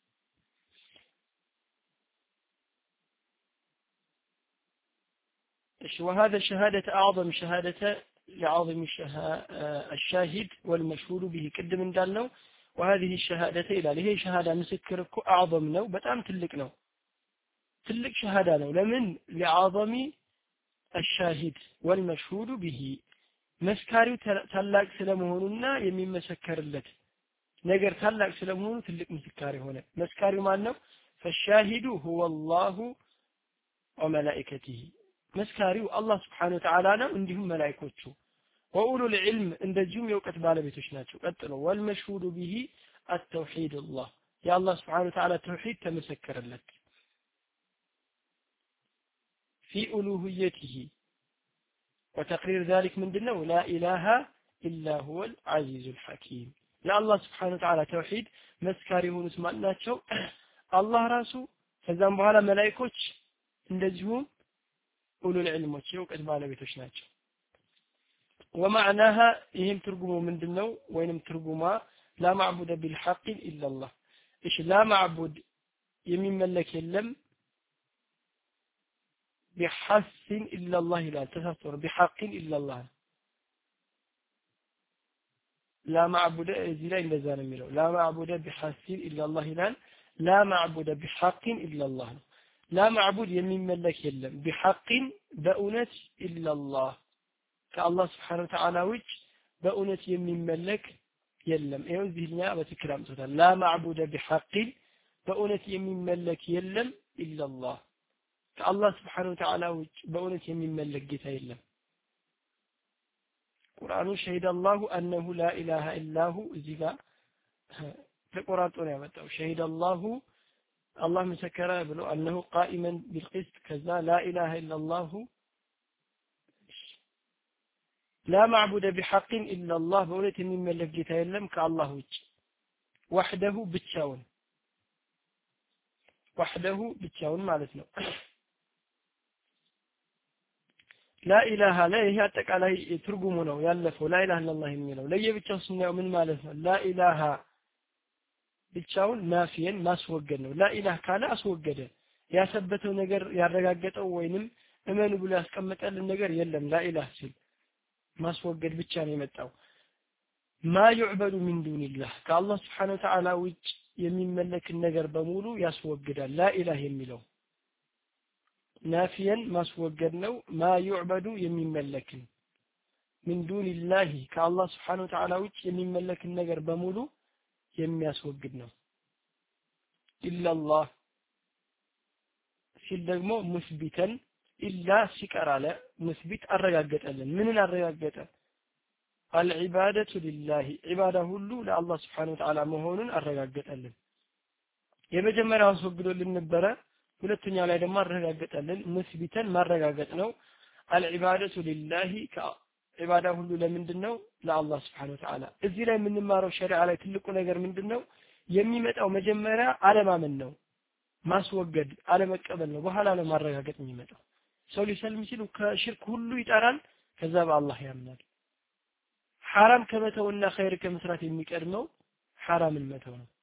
وهذا شهادة أعظم شهادة لعظم الشاهد والمشهود به قدم እንዳልነው وهذه الشهادة إلى هي شهادة مسكر እኮ أعظم ነው በጣም ትልቅ ነው ትልቅ ሸሃዳ ነው ለምን ለአظሚ الشاهد والمشهود به መስካሪው ታላቅ ስለመሆኑና የሚመሰከርለት ነገር ታላቅ ስለመሆኑ ትልቅ ምስካር ሆነ መስካሪው ማን ነው فالشاهد هو الله وملائكته መስካሪው አላህ Subhanahu Wa Ta'ala ነው እንዲሁም መላእክቶቹ وأولو العلم እንደዚሁም የእውቀት ባለቤቶች ናቸው ቀጥሎ والمشهود به التوحيد الله يا الله سبحانه وتعالى توحيد ተመሰከረለት في ألوهيته وتقرير ذلك من دنه لا إله إلا هو العزيز الحكيم لا الله سبحانه وتعالى توحيد مسكاري هون اسمعنا شو الله راسه فزان بحالا ملائكوش እንደዚሁም أولو العلم وكذ ባለቤቶች ናቸው ومعناها ይህም ትርጉሙ ምንድነው ወይንም ትርጉማ لا معبود بالحق إلا الله ايش لا معبود የሚመለክ የለም بحق إلا الله لا تفسر بحق إلا الله لا معبود إذا እንደዛ ነው የሚለው لا معبود بحق إلا الله لا لا معبود بحق إلا الله لا معبود የሚመለክ የለም بحق በእውነት إلا الله ከአላህ Subhanahu Wa Ta'ala ውጭ በእውነት የሚመለክ የለም ይሄው እዚህኛ በትክክል አምጥቷል لا معبود بحق በእውነት የሚመለክ የለም إلا الله ከአላህ Subhanahu Wa Ta'ala ውጭ በእውነት የሚመለክ ጌታ የለም ቁርአኑ ሸሂደ አላሁ አነሁ ላ ኢላሃ ኢላሁ እዚህ ጋር ተቆራጦ ነው ያመጣው ሸሂደ አላሁ አላህ መሰከረ ብሎ አነሁ ቃኢመን ቢልቂስት ከዛ ላ ኢላሃ ኢላላሁ لا معبود بحق إلا الله በእውነት የሚመለክ ጌታ የለም ከአላህ ውጭ وحده ብቻውን وحده ብቻውን ማለት ነው لا إله لا ይሄ አጠቃላይ ትርጉሙ ነው ያለፈው لا إله إلا الله የሚለው ለየብቻው ስናየው ምን ማለት ነው لا إله ብቻውን ናፊየን ማስወገድ ነው لا إله ካለ አስወገደ ያሰበተው ነገር ያረጋገጠው ወይንም እመኑ ብሎ ያስቀመጠልን ነገር የለም لا إله ሲል ማስወገድ ብቻ ነው የመጣው ما يعبد من دون الله ከአላህ Subhanahu Wa Ta'ala ውጭ የሚመለክ ነገር በሙሉ ያስወግዳል لا إله የሚለው ናፊየን ማስወገድ ነው ما يعبد የሚመለክ من دون الله ከአላህ Subhanahu Wa Ta'ala ውጭ የሚመለክ ነገር በሙሉ የሚያስወግድ ነው إلا الله ሲል ደግሞ ሙስቢተን ኢላ ሲቀር አለ ሙስቢት አረጋገጠልን ምንን አረጋገጠ العباده لله ዒባዳ ሁሉ ለአላህ Subhanahu Wa Ta'ala መሆኑን አረጋገጠልን የመጀመሪያው አስወግዶልን ነበረ ሁለተኛው ላይ ደግሞ አረጋገጠልን ሙስቢተን ማረጋገጥ ነው العباده لله ዒባዳ ሁሉ ለምንድነው ለአላህ Subhanahu Wa Ta'ala እዚህ ላይ የምንማረው ሸሪዓ ላይ ትልቁ ነገር ምንድነው የሚመጣው መጀመሪያ አለማመን ነው ማስወገድ አለመቀበል ነው በኋላ ለማረጋገጥ የሚመጣው ሰው ሊሰልም ሲሉ ከሽርክ ሁሉ ይጠራል ከዛ በአላህ ያምናል حرام ከመተውና ኸይር ከመስራት የሚቀድመው حرامን መተው ነው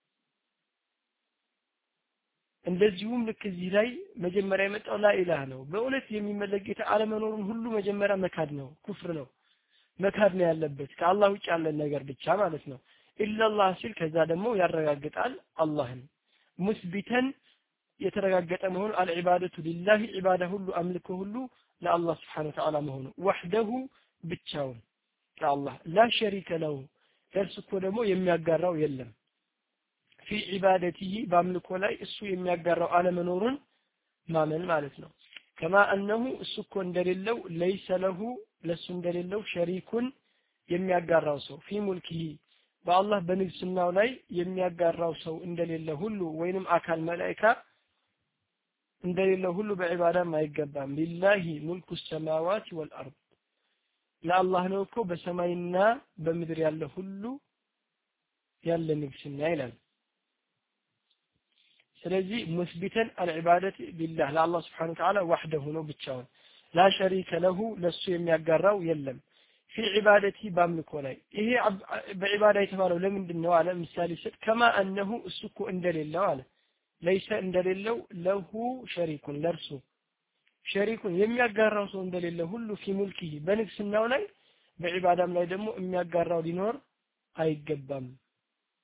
እንደዚሁም ልክ እዚህ ላይ መጀመሪያ የመጣው لا إله ነው በእውነት የሚመለክ ጌታ አለመኖሩን ሁሉ መጀመሪያ መካድ ነው ኩፍር ነው መካድ ነው ያለበት ከአላህ ውጭ ያለ ነገር ብቻ ማለት ነው إلا الله ሲል ከዛ ደግሞ ያረጋግጣል አላህን ሙስቢተን የተረጋገጠ መሆኑ العباده لله ዒባዳ ሁሉ አምልኮ ሁሉ ለአላህ Subhanahu Wa Ta'ala መሆኑ وحده ብቻውን ለአላህ لا شريك له እርሱ እኮ ደግሞ የሚያጋራው የለም في عبادته በአምልኮ ላይ እሱ የሚያጋራው አለመኖሩን ማመን ማለት ነው كما انه እሱ እኮ እንደሌለው ليس له ለሱ እንደሌለው ሸሪኩን የሚያጋራው ሰው في ملكه በአላህ በንግስናው ላይ የሚያጋራው ሰው እንደሌለ ሁሉ ወይንም አካል መላእክት እንደሌለው ሁሉ በዒባዳም አይገባም ሊላሂ ሙልኩ السماوات والارض ለአላህ ነው እኮ በሰማይና በምድር ያለ ሁሉ ያለ ንግስና ይላል ስለዚህ ሙስቢተን العباده لله ለአላህ Subhanahu Wa Ta'ala وحده ነው ብቻውን لا شريك له ለሱ የሚያጋራው የለም في عبادتي በአምልኮ ላይ ይሄ በዒባዳ የተባለው ለምንድነው አለ ምሳሌ ሰጥ كما انه እሱ እኮ እንደሌለው አለ ليس እንደሌለው له شريك ለርሱ ሸሪኩን የሚያጋራው ሰው እንደሌለ ሁሉ في ملكه በንግስናው ላይ በዒባዳም ላይ ደግሞ የሚያጋራው ሊኖር አይገባም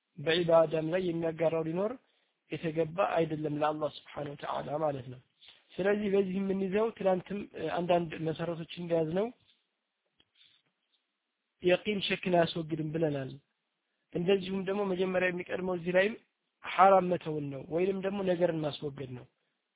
በዒባዳም ላይ የሚያጋራው ሊኖር የተገባ አይደለም ለአላህ Subhanahu Wa Ta'ala ማለት ነው ስለዚህ በዚህ ምን ይዘው ትላንትም አንዳንድ መሰረቶችን እንደያዝነው የቂን ሸክን ያስወግድም ብለናል እንደዚሁም ደግሞ መጀመሪያ የሚቀድመው እዚህ ላይ ሐራም መተውን ነው ወይንም ደግሞ ነገርን ማስወገድ ነው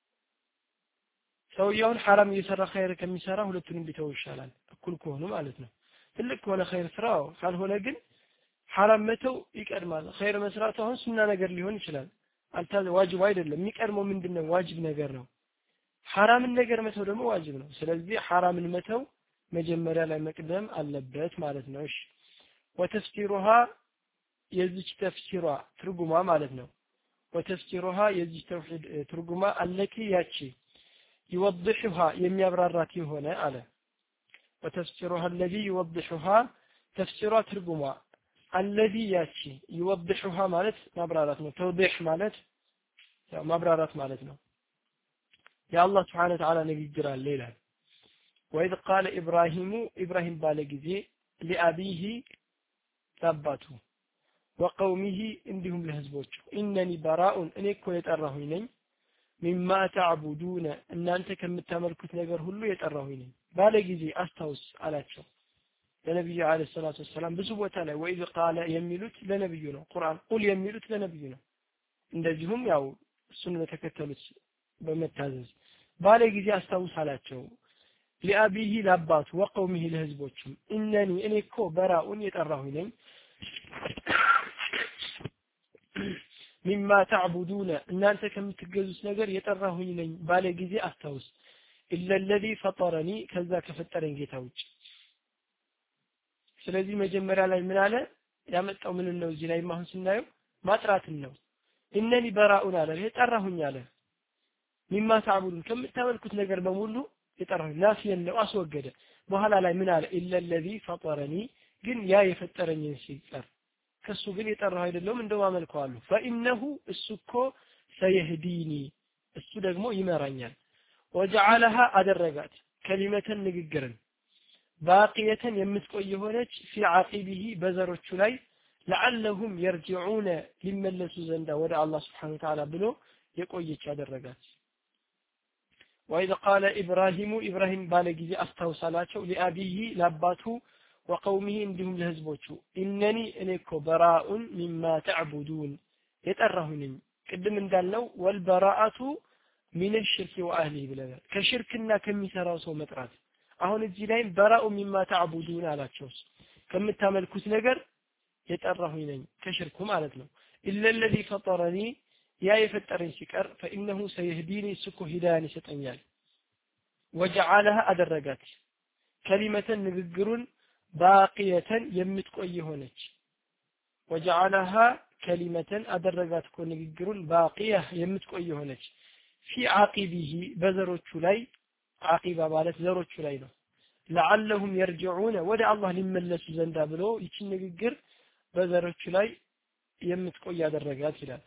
ሰውየውን ሐራም እየሰራ ኸይር ከሚሰራ ሁለቱንም ቢተው ይሻላል እኩል ከሆኑ ማለት ነው ትልቅ ከሆነ ኸይር ስራው ካልሆነ ግን ሐራም መተው ይቀድማል ኸይር መስራት አሁን ሱና ነገር ሊሆን ይችላል አልታዘ ዋጅብ አይደለም የሚቀድመው ምንድነው ዋጅብ ነገር ነው ሐራምን ነገር መተው ደግሞ ዋጅብ ነው ስለዚህ ሐራምን መተው መጀመሪያ ላይ መቅደም አለበት ማለት ነው እሺ ወተፍሲሩሃ የዚች ተፍሲሯ ትርጉማ ማለት ነው ወተፍሲሩሃ የዚች ተውሂድ ትርጉማ አለኪ ያቺ يوضحها የሚያብራራት የሆነ አለ وتفسيرها الذي يوضحها تفسيرات ترجمه الذي ياتي يوضحها ማለት ማብራራት ነው ተውዲህ ማለት ያው ማብራራት ማለት ነው የአላህ Subhanahu Wa Ta'ala ንግግር አለ ይላል وإذ قال إبراهيم إبراهيم ባለ ጊዜ لأبيه ታባቱ وقومه እንዲሁም ለህዝቦቹ إنني براء እኔ እኮ የጠራሁኝ ነኝ ሚማ ተዕቡዱነ እናንተ ከምታመልኩት ነገር ሁሉ የጠራሁኝ ነኝ ባለ ጊዜ አስታውስ አላቸው ለነብዩ አለይሂ ሰላቱ ወሰለም ብዙ ቦታ ላይ ወይዝ ቃለ የሚሉት ለነብዩ ነው ቁርአን ቁል የሚሉት ለነብዩ ነው እንደዚሁም ያው እሱን ለተከተሉት በመታዘዝ ባለ ጊዜ አስታውስ አላቸው ለአቢሂ ለአባቱ ወቀውሚሂ ለህዝቦቹም እነኒ እኔ እኮ በራኡን የጠራሁኝ ነኝ ሚማ ተዕቡዱነ እናንተ ከምትገዙት ነገር የጠራሁኝ ነኝ ባለ ጊዜ አስታውስ ኢላ الذي فطرني ከዛ ከፈጠረኝ ጌታ ውጭ ስለዚህ መጀመሪያ ላይ ምን አለ ያመጣው ምን ነው እዚህ ላይ ማሁን ስናየው ማጥራትን ነው እነኒ በራኡን አለ የጠራሁኝ አለ ሚማ ተዕቡዱን ከምታመልኩት ነገር በሙሉ የጠራሁኝ ናፊየን ነው አስወገደ በኋላ ላይ ምን አለ ኢላ الذي فطرني ግን ያ የፈጠረኝን ሲጠር ከሱ ግን የጠራው አይደለም እንደው አመልከዋለሁ فانه እሱኮ ሰይህዲኒ እሱ ደግሞ ይመራኛል وجعلها አደረጋት ከሊመተን ንግግርን ባቂየተን የምትቆይ የሆነች في عقبه በዘሮቹ ላይ لعلهم يرجعون ሊመለሱ ዘንዳ ወደ አላህ Subhanahu Wa Ta'ala ብሎ የቆየች አደረጋት وإذا قال إبراهيم إبراهيم ባለ ጊዜ አስታውሳላቸው لأبيه ለአባቱ وقومه እንዲሁም ለህዝቦቹ ኢነኒ እኔኮ በራኡን ሚማ ተዕቡዱን የጠራሁኝ ቅድም እንዳልነው ወልበራአቱ ሚን الشرك واهله ብለናል ከሽርክና ከሚሰራው ሰው መጥራት አሁን እዚህ ላይ በራኡ ሚማ ተዕቡዱን አላቸው ከምታመልኩት ነገር የጠራሁኝ ነኝ ከሽርኩ ማለት ነው ኢላ الذي فطرني ያ የፈጠረኝ ሲቀር فانه سيهديني ስኮ ሂዳያን ይሰጠኛል وجعلها አደረጋት ከሊመተን ንግግሩን باقية የምትቆይ ሆነች وجعلها كلمة أدرجات كون يقرون باقية የምትቆይ ሆነች في عقبه በዘሮቹ ላይ عقبه ማለት ዘሮቹ ላይ ነው لعلهم يرجعون ወደ አላህ ሊመለሱ ዘንዳ ብሎ ይችን ንግግር በዘሮቹ ላይ የምትቆይ ያደረጋት ይላል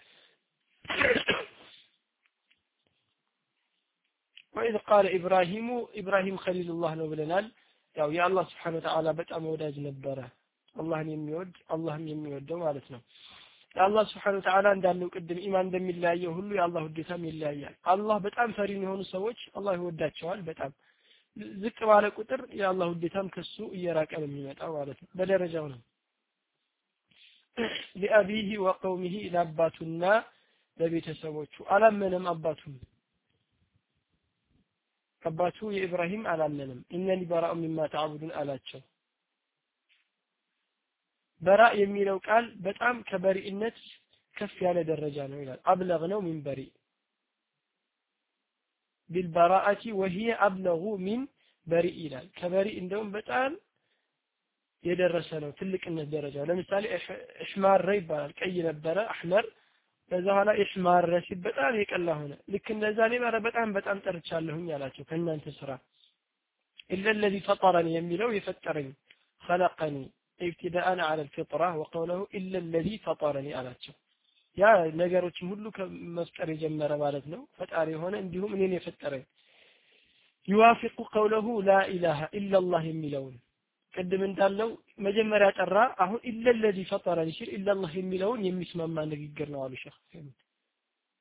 وإذ قال إبراهيم إبراهيم خليل الله ነው ብለናል ያው የአላህ Subhanahu Wa Ta'ala በጣም ወዳጅ ነበረ አላህን የሚወድ አላህም የሚወደው ማለት ነው የአላህ Subhanahu Wa Ta'ala እንዳለው ቅድም ኢማን እንደሚለያየው ሁሉ የአላህ ውዴታም ይለያያል አላህ በጣም ፈሪ የሆኑ ሰዎች አላህ ይወዳቸዋል በጣም ዝቅ ባለ ቁጥር የአላህ ውዴታም ከሱ እየራቀ ነው የሚመጣው ማለት ነው በደረጃው ነው لأبيه وقومه ለአባቱና ለቤተሰቦቹ አላመነም አባቱም አባቱ የኢብራሂም አላመነም ኢነኒ በራኡ ሚማ ተዕቡዱን አላቸው በራ የሚለው ቃል በጣም ከበሪነት ከፍ ያለ ደረጃ ነው ይላል አብለግ ነው ሚን በሪ بالبراءة وهي أبلغ من بريء ይላል ከበሪ እንደውም በጣም የደረሰ ነው ትልቅነት ደረጃ ለምሳሌ እሽማር ይባላል ቀይ ነበረ አህመር ከዛ ኋላ ኢስማር ረሲብ በጣም የቀላ ሆነ ልክ እንደዛ ላይ ባረ በጣም በጣም ጠርቻለሁኝ አላቸው ከእናንተ ስራ الا الذي فطرني የሚለው የፈጠረኝ خلقني ابتداء على الفطره وقوله الا الذي فطرني አላቸው ያ ነገሮችን ሁሉ ከመፍጠር የጀመረ ማለት ነው ፈጣሪ ሆነ እንዲሁም እኔን የፈጠረኝ يوافق قوله لا اله الا الله የሚለውን ቅድም እንዳለው መጀመሪያ ጠራ አሁን ኢላ الذي فطرني ሲል ኢላ الله የሚለውን የሚስማማ ንግግር ነው አሉ ሸህ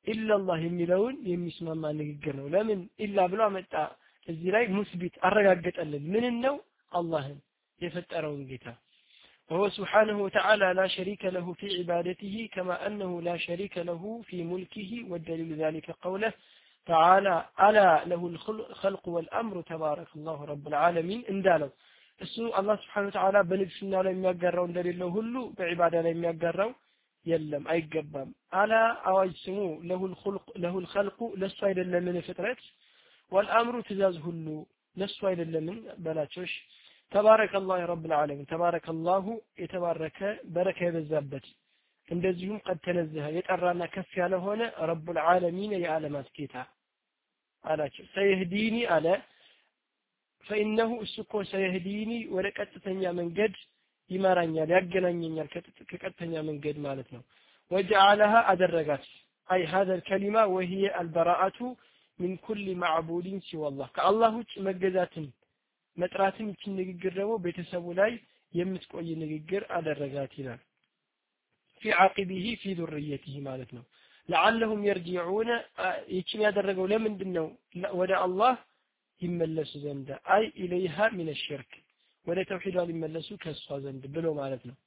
ኢላላህ የሚለውን የሚስማማ ንግግር ነው ለምን ኢላ ብሎ አመጣ እዚህ ላይ ሙስቢት አረጋገጠልን ምን ነው አላህን የፈጠረውን ጌታ وهو سبحانه وتعالى لا شريك له في عبادته كما أنه لا شريك له في ملكه والدليل ذلك قوله تعالى ألا له الخلق والأمر تبارك الله رب العالمين اندالو السو الله سبحانه وتعالى بنفسنا لا يميقروا እንደሌለው ሁሉ በዒባዳ ላይ የሚያጋራው የለም አይገባም አላ አዋጅ ስሙ له الخلق له الخلق ለሱ አይደለምን ፍጥረት والأمر ትእዛዝ ሁሉ ለሱ አይደለምን በላቸውሽ تبارك الله رب العالمين تبارك الله يتبارك بركه يبዛበት እንደዚሁም قد تنزه የጠራና ከፍ ያለ ሆነ رب العالمين የዓለማት ጌታ አላቸው ሰይህዲኒ አለ فإنه እሱኮ ሰይህዲኒ ወደ ቀጥተኛ መንገድ ይመራኛል ያገናኘኛል ከቀጥተኛ መንገድ ማለት ነው وجعلها አደረጋት أي هذا الكلمة وهي البراءة من كل معبود سوى الله كالله ውጭ መገዛትን መጥራትን ይችን ንግግር ደግሞ ቤተሰቡ ላይ የምትቆይ ንግግር አደረጋት ይላል في عقبه في ذريته ማለት ነው لعلهم يرجعون ይችን ያደረገው ለምንድነው ወደ አላህ ይመለሱ ዘንድ አይ ኢለይሃ من الشرك ወደ ተውሂድ ይመለሱ ከሷ ዘንድ ብሎ ማለት ነው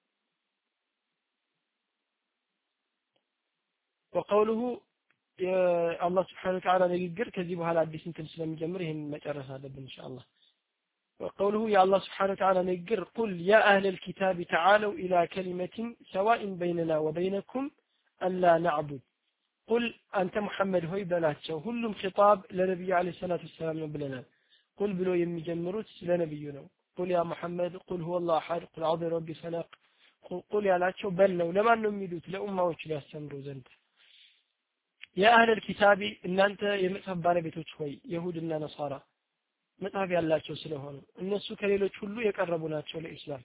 وقوله الله سبحانه وتعالى ንግግር ከዚህ በኋላ አዲስ እንትን ስለሚጀምር ይሄን መጨረስ አለብን ኢንሻአላህ وقوله يا الله سبحانه وتعالى نقر قل يا أهل الكتاب تعالوا إلى كلمة سواء بيننا وبينكم ألا نعبد قل أنت محمد هوي بلاتشو كلهم خطاب لنبي عليه الصلاة والسلام بلنا قل بلو يمجمروت لنبينا قل يا محمد قل هو الله أحد قل عظم ربي فلق قل يا لاتشو بلنا لما نميدوت لأمة وشل يستمروا زنت يا أهل الكتاب إن أنت يمتحب بالبيتوش هوي يهودنا نصارى መጽሐፍ ያላቸው ስለሆነ እነሱ ከሌሎች ሁሉ የቀረቡ ናቸው ለኢስላም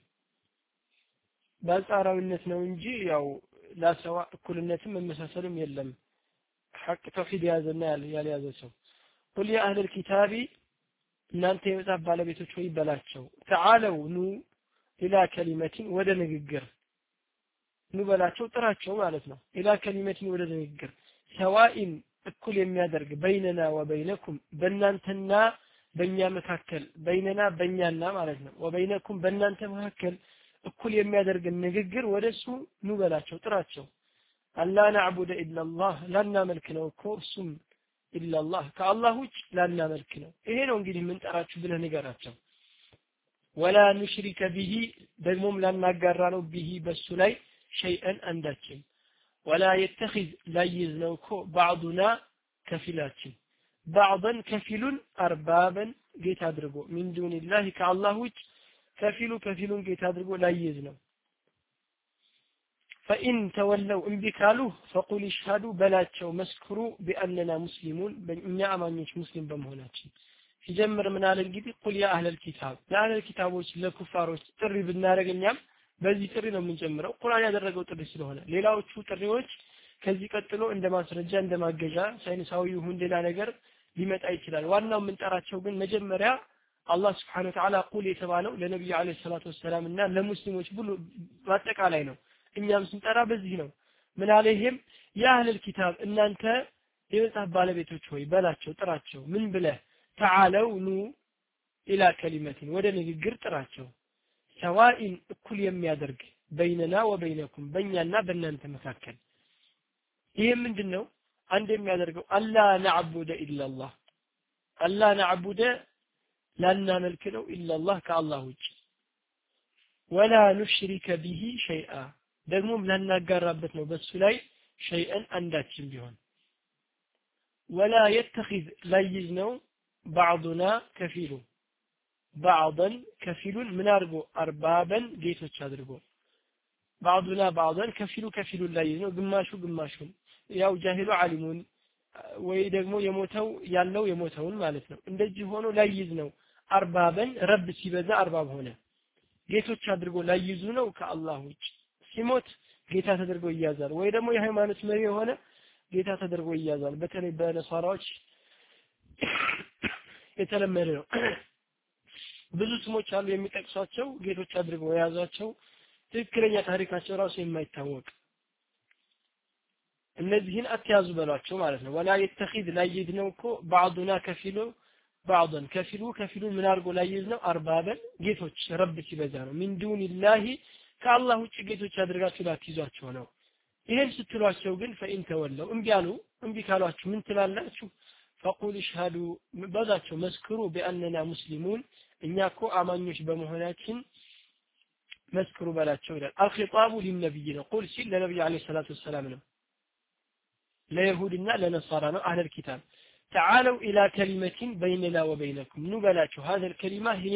ባልጻራዊነት ነው እንጂ ያው ላሰዋ እኩልነትም መመሳሰልም የለም ሐቅ ተውሂድ ያዘና ያልያዘ ሰው قل يا اهل الكتاب እናንተ የመጽሐፍ ባለቤቶች ሆይ በላቸው ተዓለው ኑ ኢላ ከሊመቲን ወደ ንግግር ኑ በላቸው ጥራቸው ማለት ነው ኢላ ከሊመቲን ወደ ንግግር ሰዋኢን እኩል የሚያደርግ በይነና ወበይነኩም በእናንተና በእኛ መካከል በይነና በእኛና ማለት ነው ወበይነኩም በእናንተ መካከል እኩል የሚያደርግ ንግግር ወደሱ ኑ በላቸው ጥራቸው አላ ነዕቡደ ኢላላህ ላና መልክ ነው እኮ እሱም ኢላላህ ከአላህ ውጭ ላና መልክ ነው ይሄ ነው እንግዲህ ምን ጠራችሁ ብለህ ንገራቸው ወላ ንሽሪከ ቢሂ ደግሞም ላናጋራ ነው ቢሂ በሱ ላይ ሸይአን አንዳችን ወላ يتخذ ላይዝ ነው እኮ بعضنا ከፊላችን بعضا كفيل اربابا جيت ادرغو من دون الله كالله وجه كفيل كفيل جيت ادرغو لا يزنو فان تولوا ان بكالو فقل اشهدوا بلاچو مسكروا باننا مسلمون بእኛ አማኞች ሙስሊም በመሆናችን ሲጀምር ምን አለ እንግዲህ قل يا اهل الكتاب يا اهل الكتابዎች ለኩፋሮች ጥሪ ብናረጋኛም በዚህ ጥሪ ነው የምንጀምረው ቁርአን ያደረገው ጥሪ ስለሆነ ሌላዎቹ ጥሪዎች ከዚህ ቀጥሎ እንደማስረጃ እንደማገዣ ሳይንሳዊ ይሁን ሌላ ነገር ሊመጣ ይችላል ዋናው የምንጠራቸው ግን መጀመሪያ አላህ Subhanahu Wa Ta'ala ቁል የተባለው ለነብዩ አለይሂ ሰላቱ ወሰለም እና ለሙስሊሞች ሁሉ በአጠቃላይ ነው እኛም ስንጠራ በዚህ ነው ምን አለይህም ያ አህለል ኪታብ እናንተ የመጽሐፍ ባለቤቶች ሆይ በላቸው ጥራቸው ምን ብለህ ተዓለው ኑ ኢላ ከሊመቲን ወደ ንግግር ጥራቸው ሰዋኢን እኩል የሚያደርግ በይነና ወበይነኩም በእኛና በእናንተ መካከል ይሄ ምንድነው አንድ የሚያደርገው አላ ነዕቡደ ኢላላህ አላ ነዕቡደ ላና መልክ ነው ኢላላህ ከአላህ ውጭ ወላ ንሽሪከ ቢሂ ሸይአ ደግሞም ላናጋራበት ነው በሱ ላይ ሸይአን አንዳችን ቢሆን ወላ يتخذ ላይዝ ነው بعضنا ከፊሉ بعضا ከፊሉን ምን አድርጎ አርባበን ጌቶች አድርጎ بعضنا بعضا ከፊሉ ከፊሉን ላይዝ ነው ግማሹ ግማሹን ያው ጃሂሉ ዓሊሙን ወይ ደግሞ የሞተው ያለው የሞተውን ማለት ነው እንደዚህ ሆኖ ላይዝ ነው አርባበን ረብ ሲበዛ አርባብ ሆነ ጌቶች አድርጎ ላይዙ ነው ከአላህ ውጭ ሲሞት ጌታ ተደርጎ ይያዛል ወይ ደግሞ የሃይማኖት መሪ የሆነ ጌታ ተደርጎ ይያዛል በተለይ በነሳራዎች የተለመደ ነው ብዙ ስሞች አሉ የሚጠቅሷቸው ጌቶች አድርገው የያዛቸው ትክክለኛ ታሪካቸው ራሱ የማይታወቅ እነዚህን አትያዙ በሏቸው ማለት ነው። ወላ የተኺዝ ላይዝ ነው እኮ ባዕዱና ከፊሉ ባዕዱን ከፊሉ ከፊሉ ምን አድርጎ ላይዝ ነው አርባበን ጌቶች ረብ ሲበዛ ነው። ሚን ዱንላሂ ከአላህ ውጭ ጌቶች አድርጋችሁ ላትይዟቸው ነው። ይሄን ስትሏቸው ግን ፈኢን ተወለው እምቢ አሉ እምቢ ካሏችሁ ምን ትላላችሁ? ፈቁል ሽሃዱ በዛቸው መስክሩ ቢአንና ሙስሊሙን እኛ እኮ አማኞች በመሆናችን መስክሩ በላቸው ይላል። አልኺጣቡ ሊነብይ ነው። ቁል ሲል ለነብዩ አለይሂ ሰላቱ ወሰላም ነው። ለይሁድና ለነሳራ ነው አህለል ኪታብ تعالوا الى كلمه بيننا وبينكم نبلاችሁ هذا الكلمه هي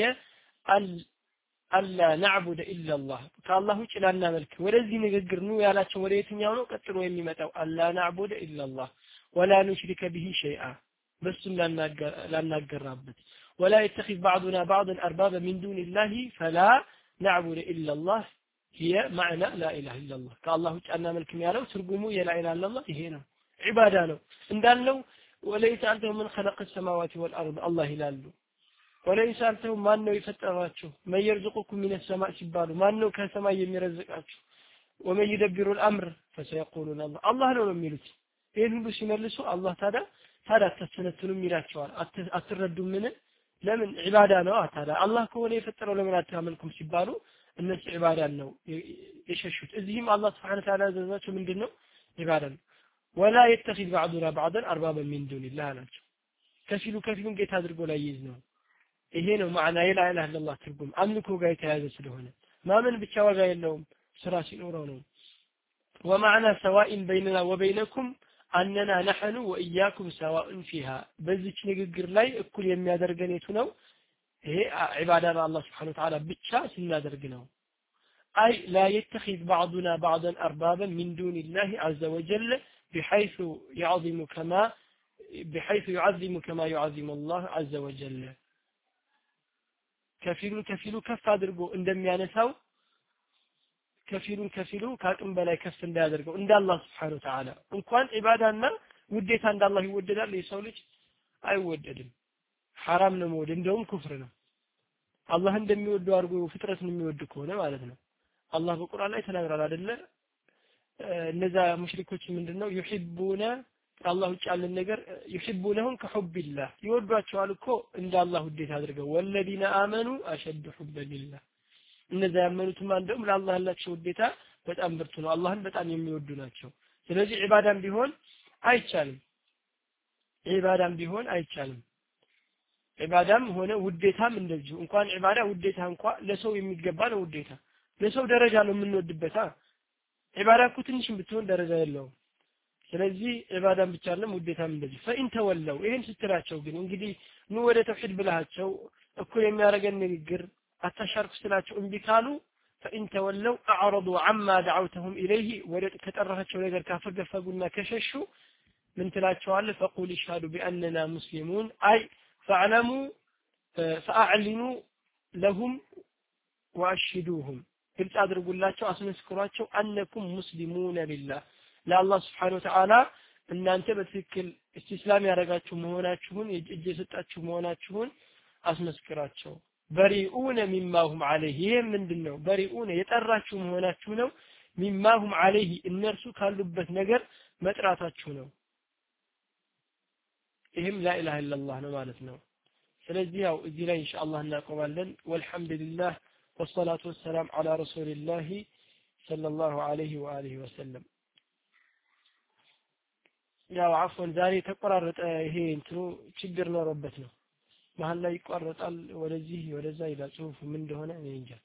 الا نعبد الا الله ከአላህ ውጭ ላናመልክ ወደዚህ ንግግር ነው ያላቸው ወደ የትኛው ነው ቀጥሎ የሚመጣው الا نعبد الا الله ولا نشرك به شيئا بس ላናገራበት ولا يتخذ بعضنا بعضا اربابا من دون الله فلا نعبد الا الله هي معنى لا اله الا الله ከአላህ ውጭ አናመልክም ያለው ትርጉሙ የላ ኢላሃ ኢላላህ ይሄ ነው ዒባዳ ነው እንዳልነው وليس أنتم من خلق السماوات والأرض الله ይላሉ وليس أنتم ማን ነው የፈጠራችሁ من يرزقكم من السماء ሲባሉ ማን ነው ከሰማይ የሚረዝቃችሁ ومن يدبر الأمر فسيقولون الله الله ነው የሚሉት ይሄን ሁሉ ሲመልሱ አላህ ታዲያ ታዲያ ተሰነቱንም ይላቸዋል አትረዱም ምን ለምን ዒባዳ ነው ታዲያ አላህ ከሆነ የፈጠረው ለምን አታመልኩም ሲባሉ እነሱ ዒባዳ ነው የሸሹት እዚህም አላህ Subhanahu Wa Ta'ala ዘዛቸው ምንድነው ዒባዳ ነው ولا يتخذ بعضنا بعضا اربابا من دون الله ናቸው ከፊሉ ከፊሉን ጌታ አድርጎ ላይ ይዝ ነው ይሄ ነው ማዕና የላ ኢላሃ ኢላላህ ትርጉም አምልኮ ጋር የተያዘ ስለሆነ ማመን ብቻ ዋጋ የለውም ስራ ሲኖረው ነው ومعنى سواء بيننا وبينكم اننا نحن واياكم سواء فيها በዚች ንግግር ላይ እኩል የሚያደርገን የቱ ነው ይሄ ዒባዳ አላህ Subhanahu Wa Ta'ala ብቻ ሲናደርግ ነው اي لا يتخذ بعضنا بعضا اربابا من دون الله عز وجل بحيث يعظم كما بحيث يعظم كما يعظم الله عز وجل كفيل كفيل كف አድርጎ እንደሚያነሳው ከፊሉን ከፊሉ ካቅም በላይ ከፍ እንዳያደርገው እንደ አላህ Subhanahu Wa Ta'ala እንኳን ኢባዳና ውዴታ እንደ አላህ ይወደዳል የሰው ልጅ አይወደድም حرام ነው መውደድ እንደውም ኩፍር ነው አላህ እንደሚወደው አድርጎ ፍጥረትን የሚወድ ከሆነ ማለት ነው አላህ በቁርአን ላይ ተናግሯል አይደለ እነዛ ሙሽሪኮች ምንድነው ይحبون አላህ ውጭ ያለን ነገር ይحبونهم كحب الله ይወዷቸዋል እኮ እንደ አላህ ውዴታ አድርገው والذين آمنوا أشد حبا لله እነዛ ያመኑትም እንደውም ለአላህ ያላቸው ውዴታ በጣም ብርቱ ነው አላህን በጣም የሚወዱ ናቸው ስለዚህ ዒባዳም ቢሆን አይቻልም ዒባዳም ቢሆን አይቻልም ዒባዳም ሆነ ውዴታም እንደዚሁ እንኳን ዒባዳ ውዴታ እንኳን ለሰው የሚገባ ነው ውዴታ ለሰው ደረጃ ነው የምንወድበታ ዒባዳ እኮ ትንሽም ብትሆን ደረጃ የለውም ስለዚህ ዒባዳም ብቻ አይደለም ውዴታም እንደዚህ ፈኢን ተወለው ይሄን ስትላቸው ግን እንግዲህ ኑ ወደ ተውሂድ ብላቸው እኩል የሚያረገን ንግግር አታሻርኩ ስላቸው እንቢ ካሉ ፈኢን ተወለው አዕረضوا عما دعوتهم اليه ወደ ከጠራቸው ነገር ካፈገፈጉና ከሸሹ ምን ትላቸዋለህ فقول اشهدوا باننا مسلمون اي فاعلموا فاعلنوا لهم واشهدوهم ግልጽ አድርጉላቸው አስመስክሯቸው አንኩም ሙስሊሙን ቢላህ ለአላህ Subhanahu Wa Ta'ala እናንተ በትክክል እስላም ያረጋችሁ መሆናችሁን እጅ የሰጣችሁ መሆናችሁን አስመስክራቸው በሪኡነ ሚማሁም عليه ይሄ ምንድነው በሪኡነ የጠራችሁ መሆናችሁ ነው ሚማሁም عليه እነርሱ ካሉበት ነገር መጥራታችሁ ነው ይሄም ላ ኢላሃ ኢላላህ ነው ማለት ነው ስለዚህ ያው እዚህ ላይ ኢንሻአላህ እናቆማለን ወልሐምዱሊላህ والصلاه والسلام على رسول الله صلى الله عليه واله وسلم ያው አፎን ዛሬ ተቆራረጠ ይሄ እንትኑ ችግር ኖሮበት ነው መሃል ላይ ይቆረጣል ወደዚህ ወደዛ ይላል ጽሁፉ ምን እንደሆነ እኔ እንጃ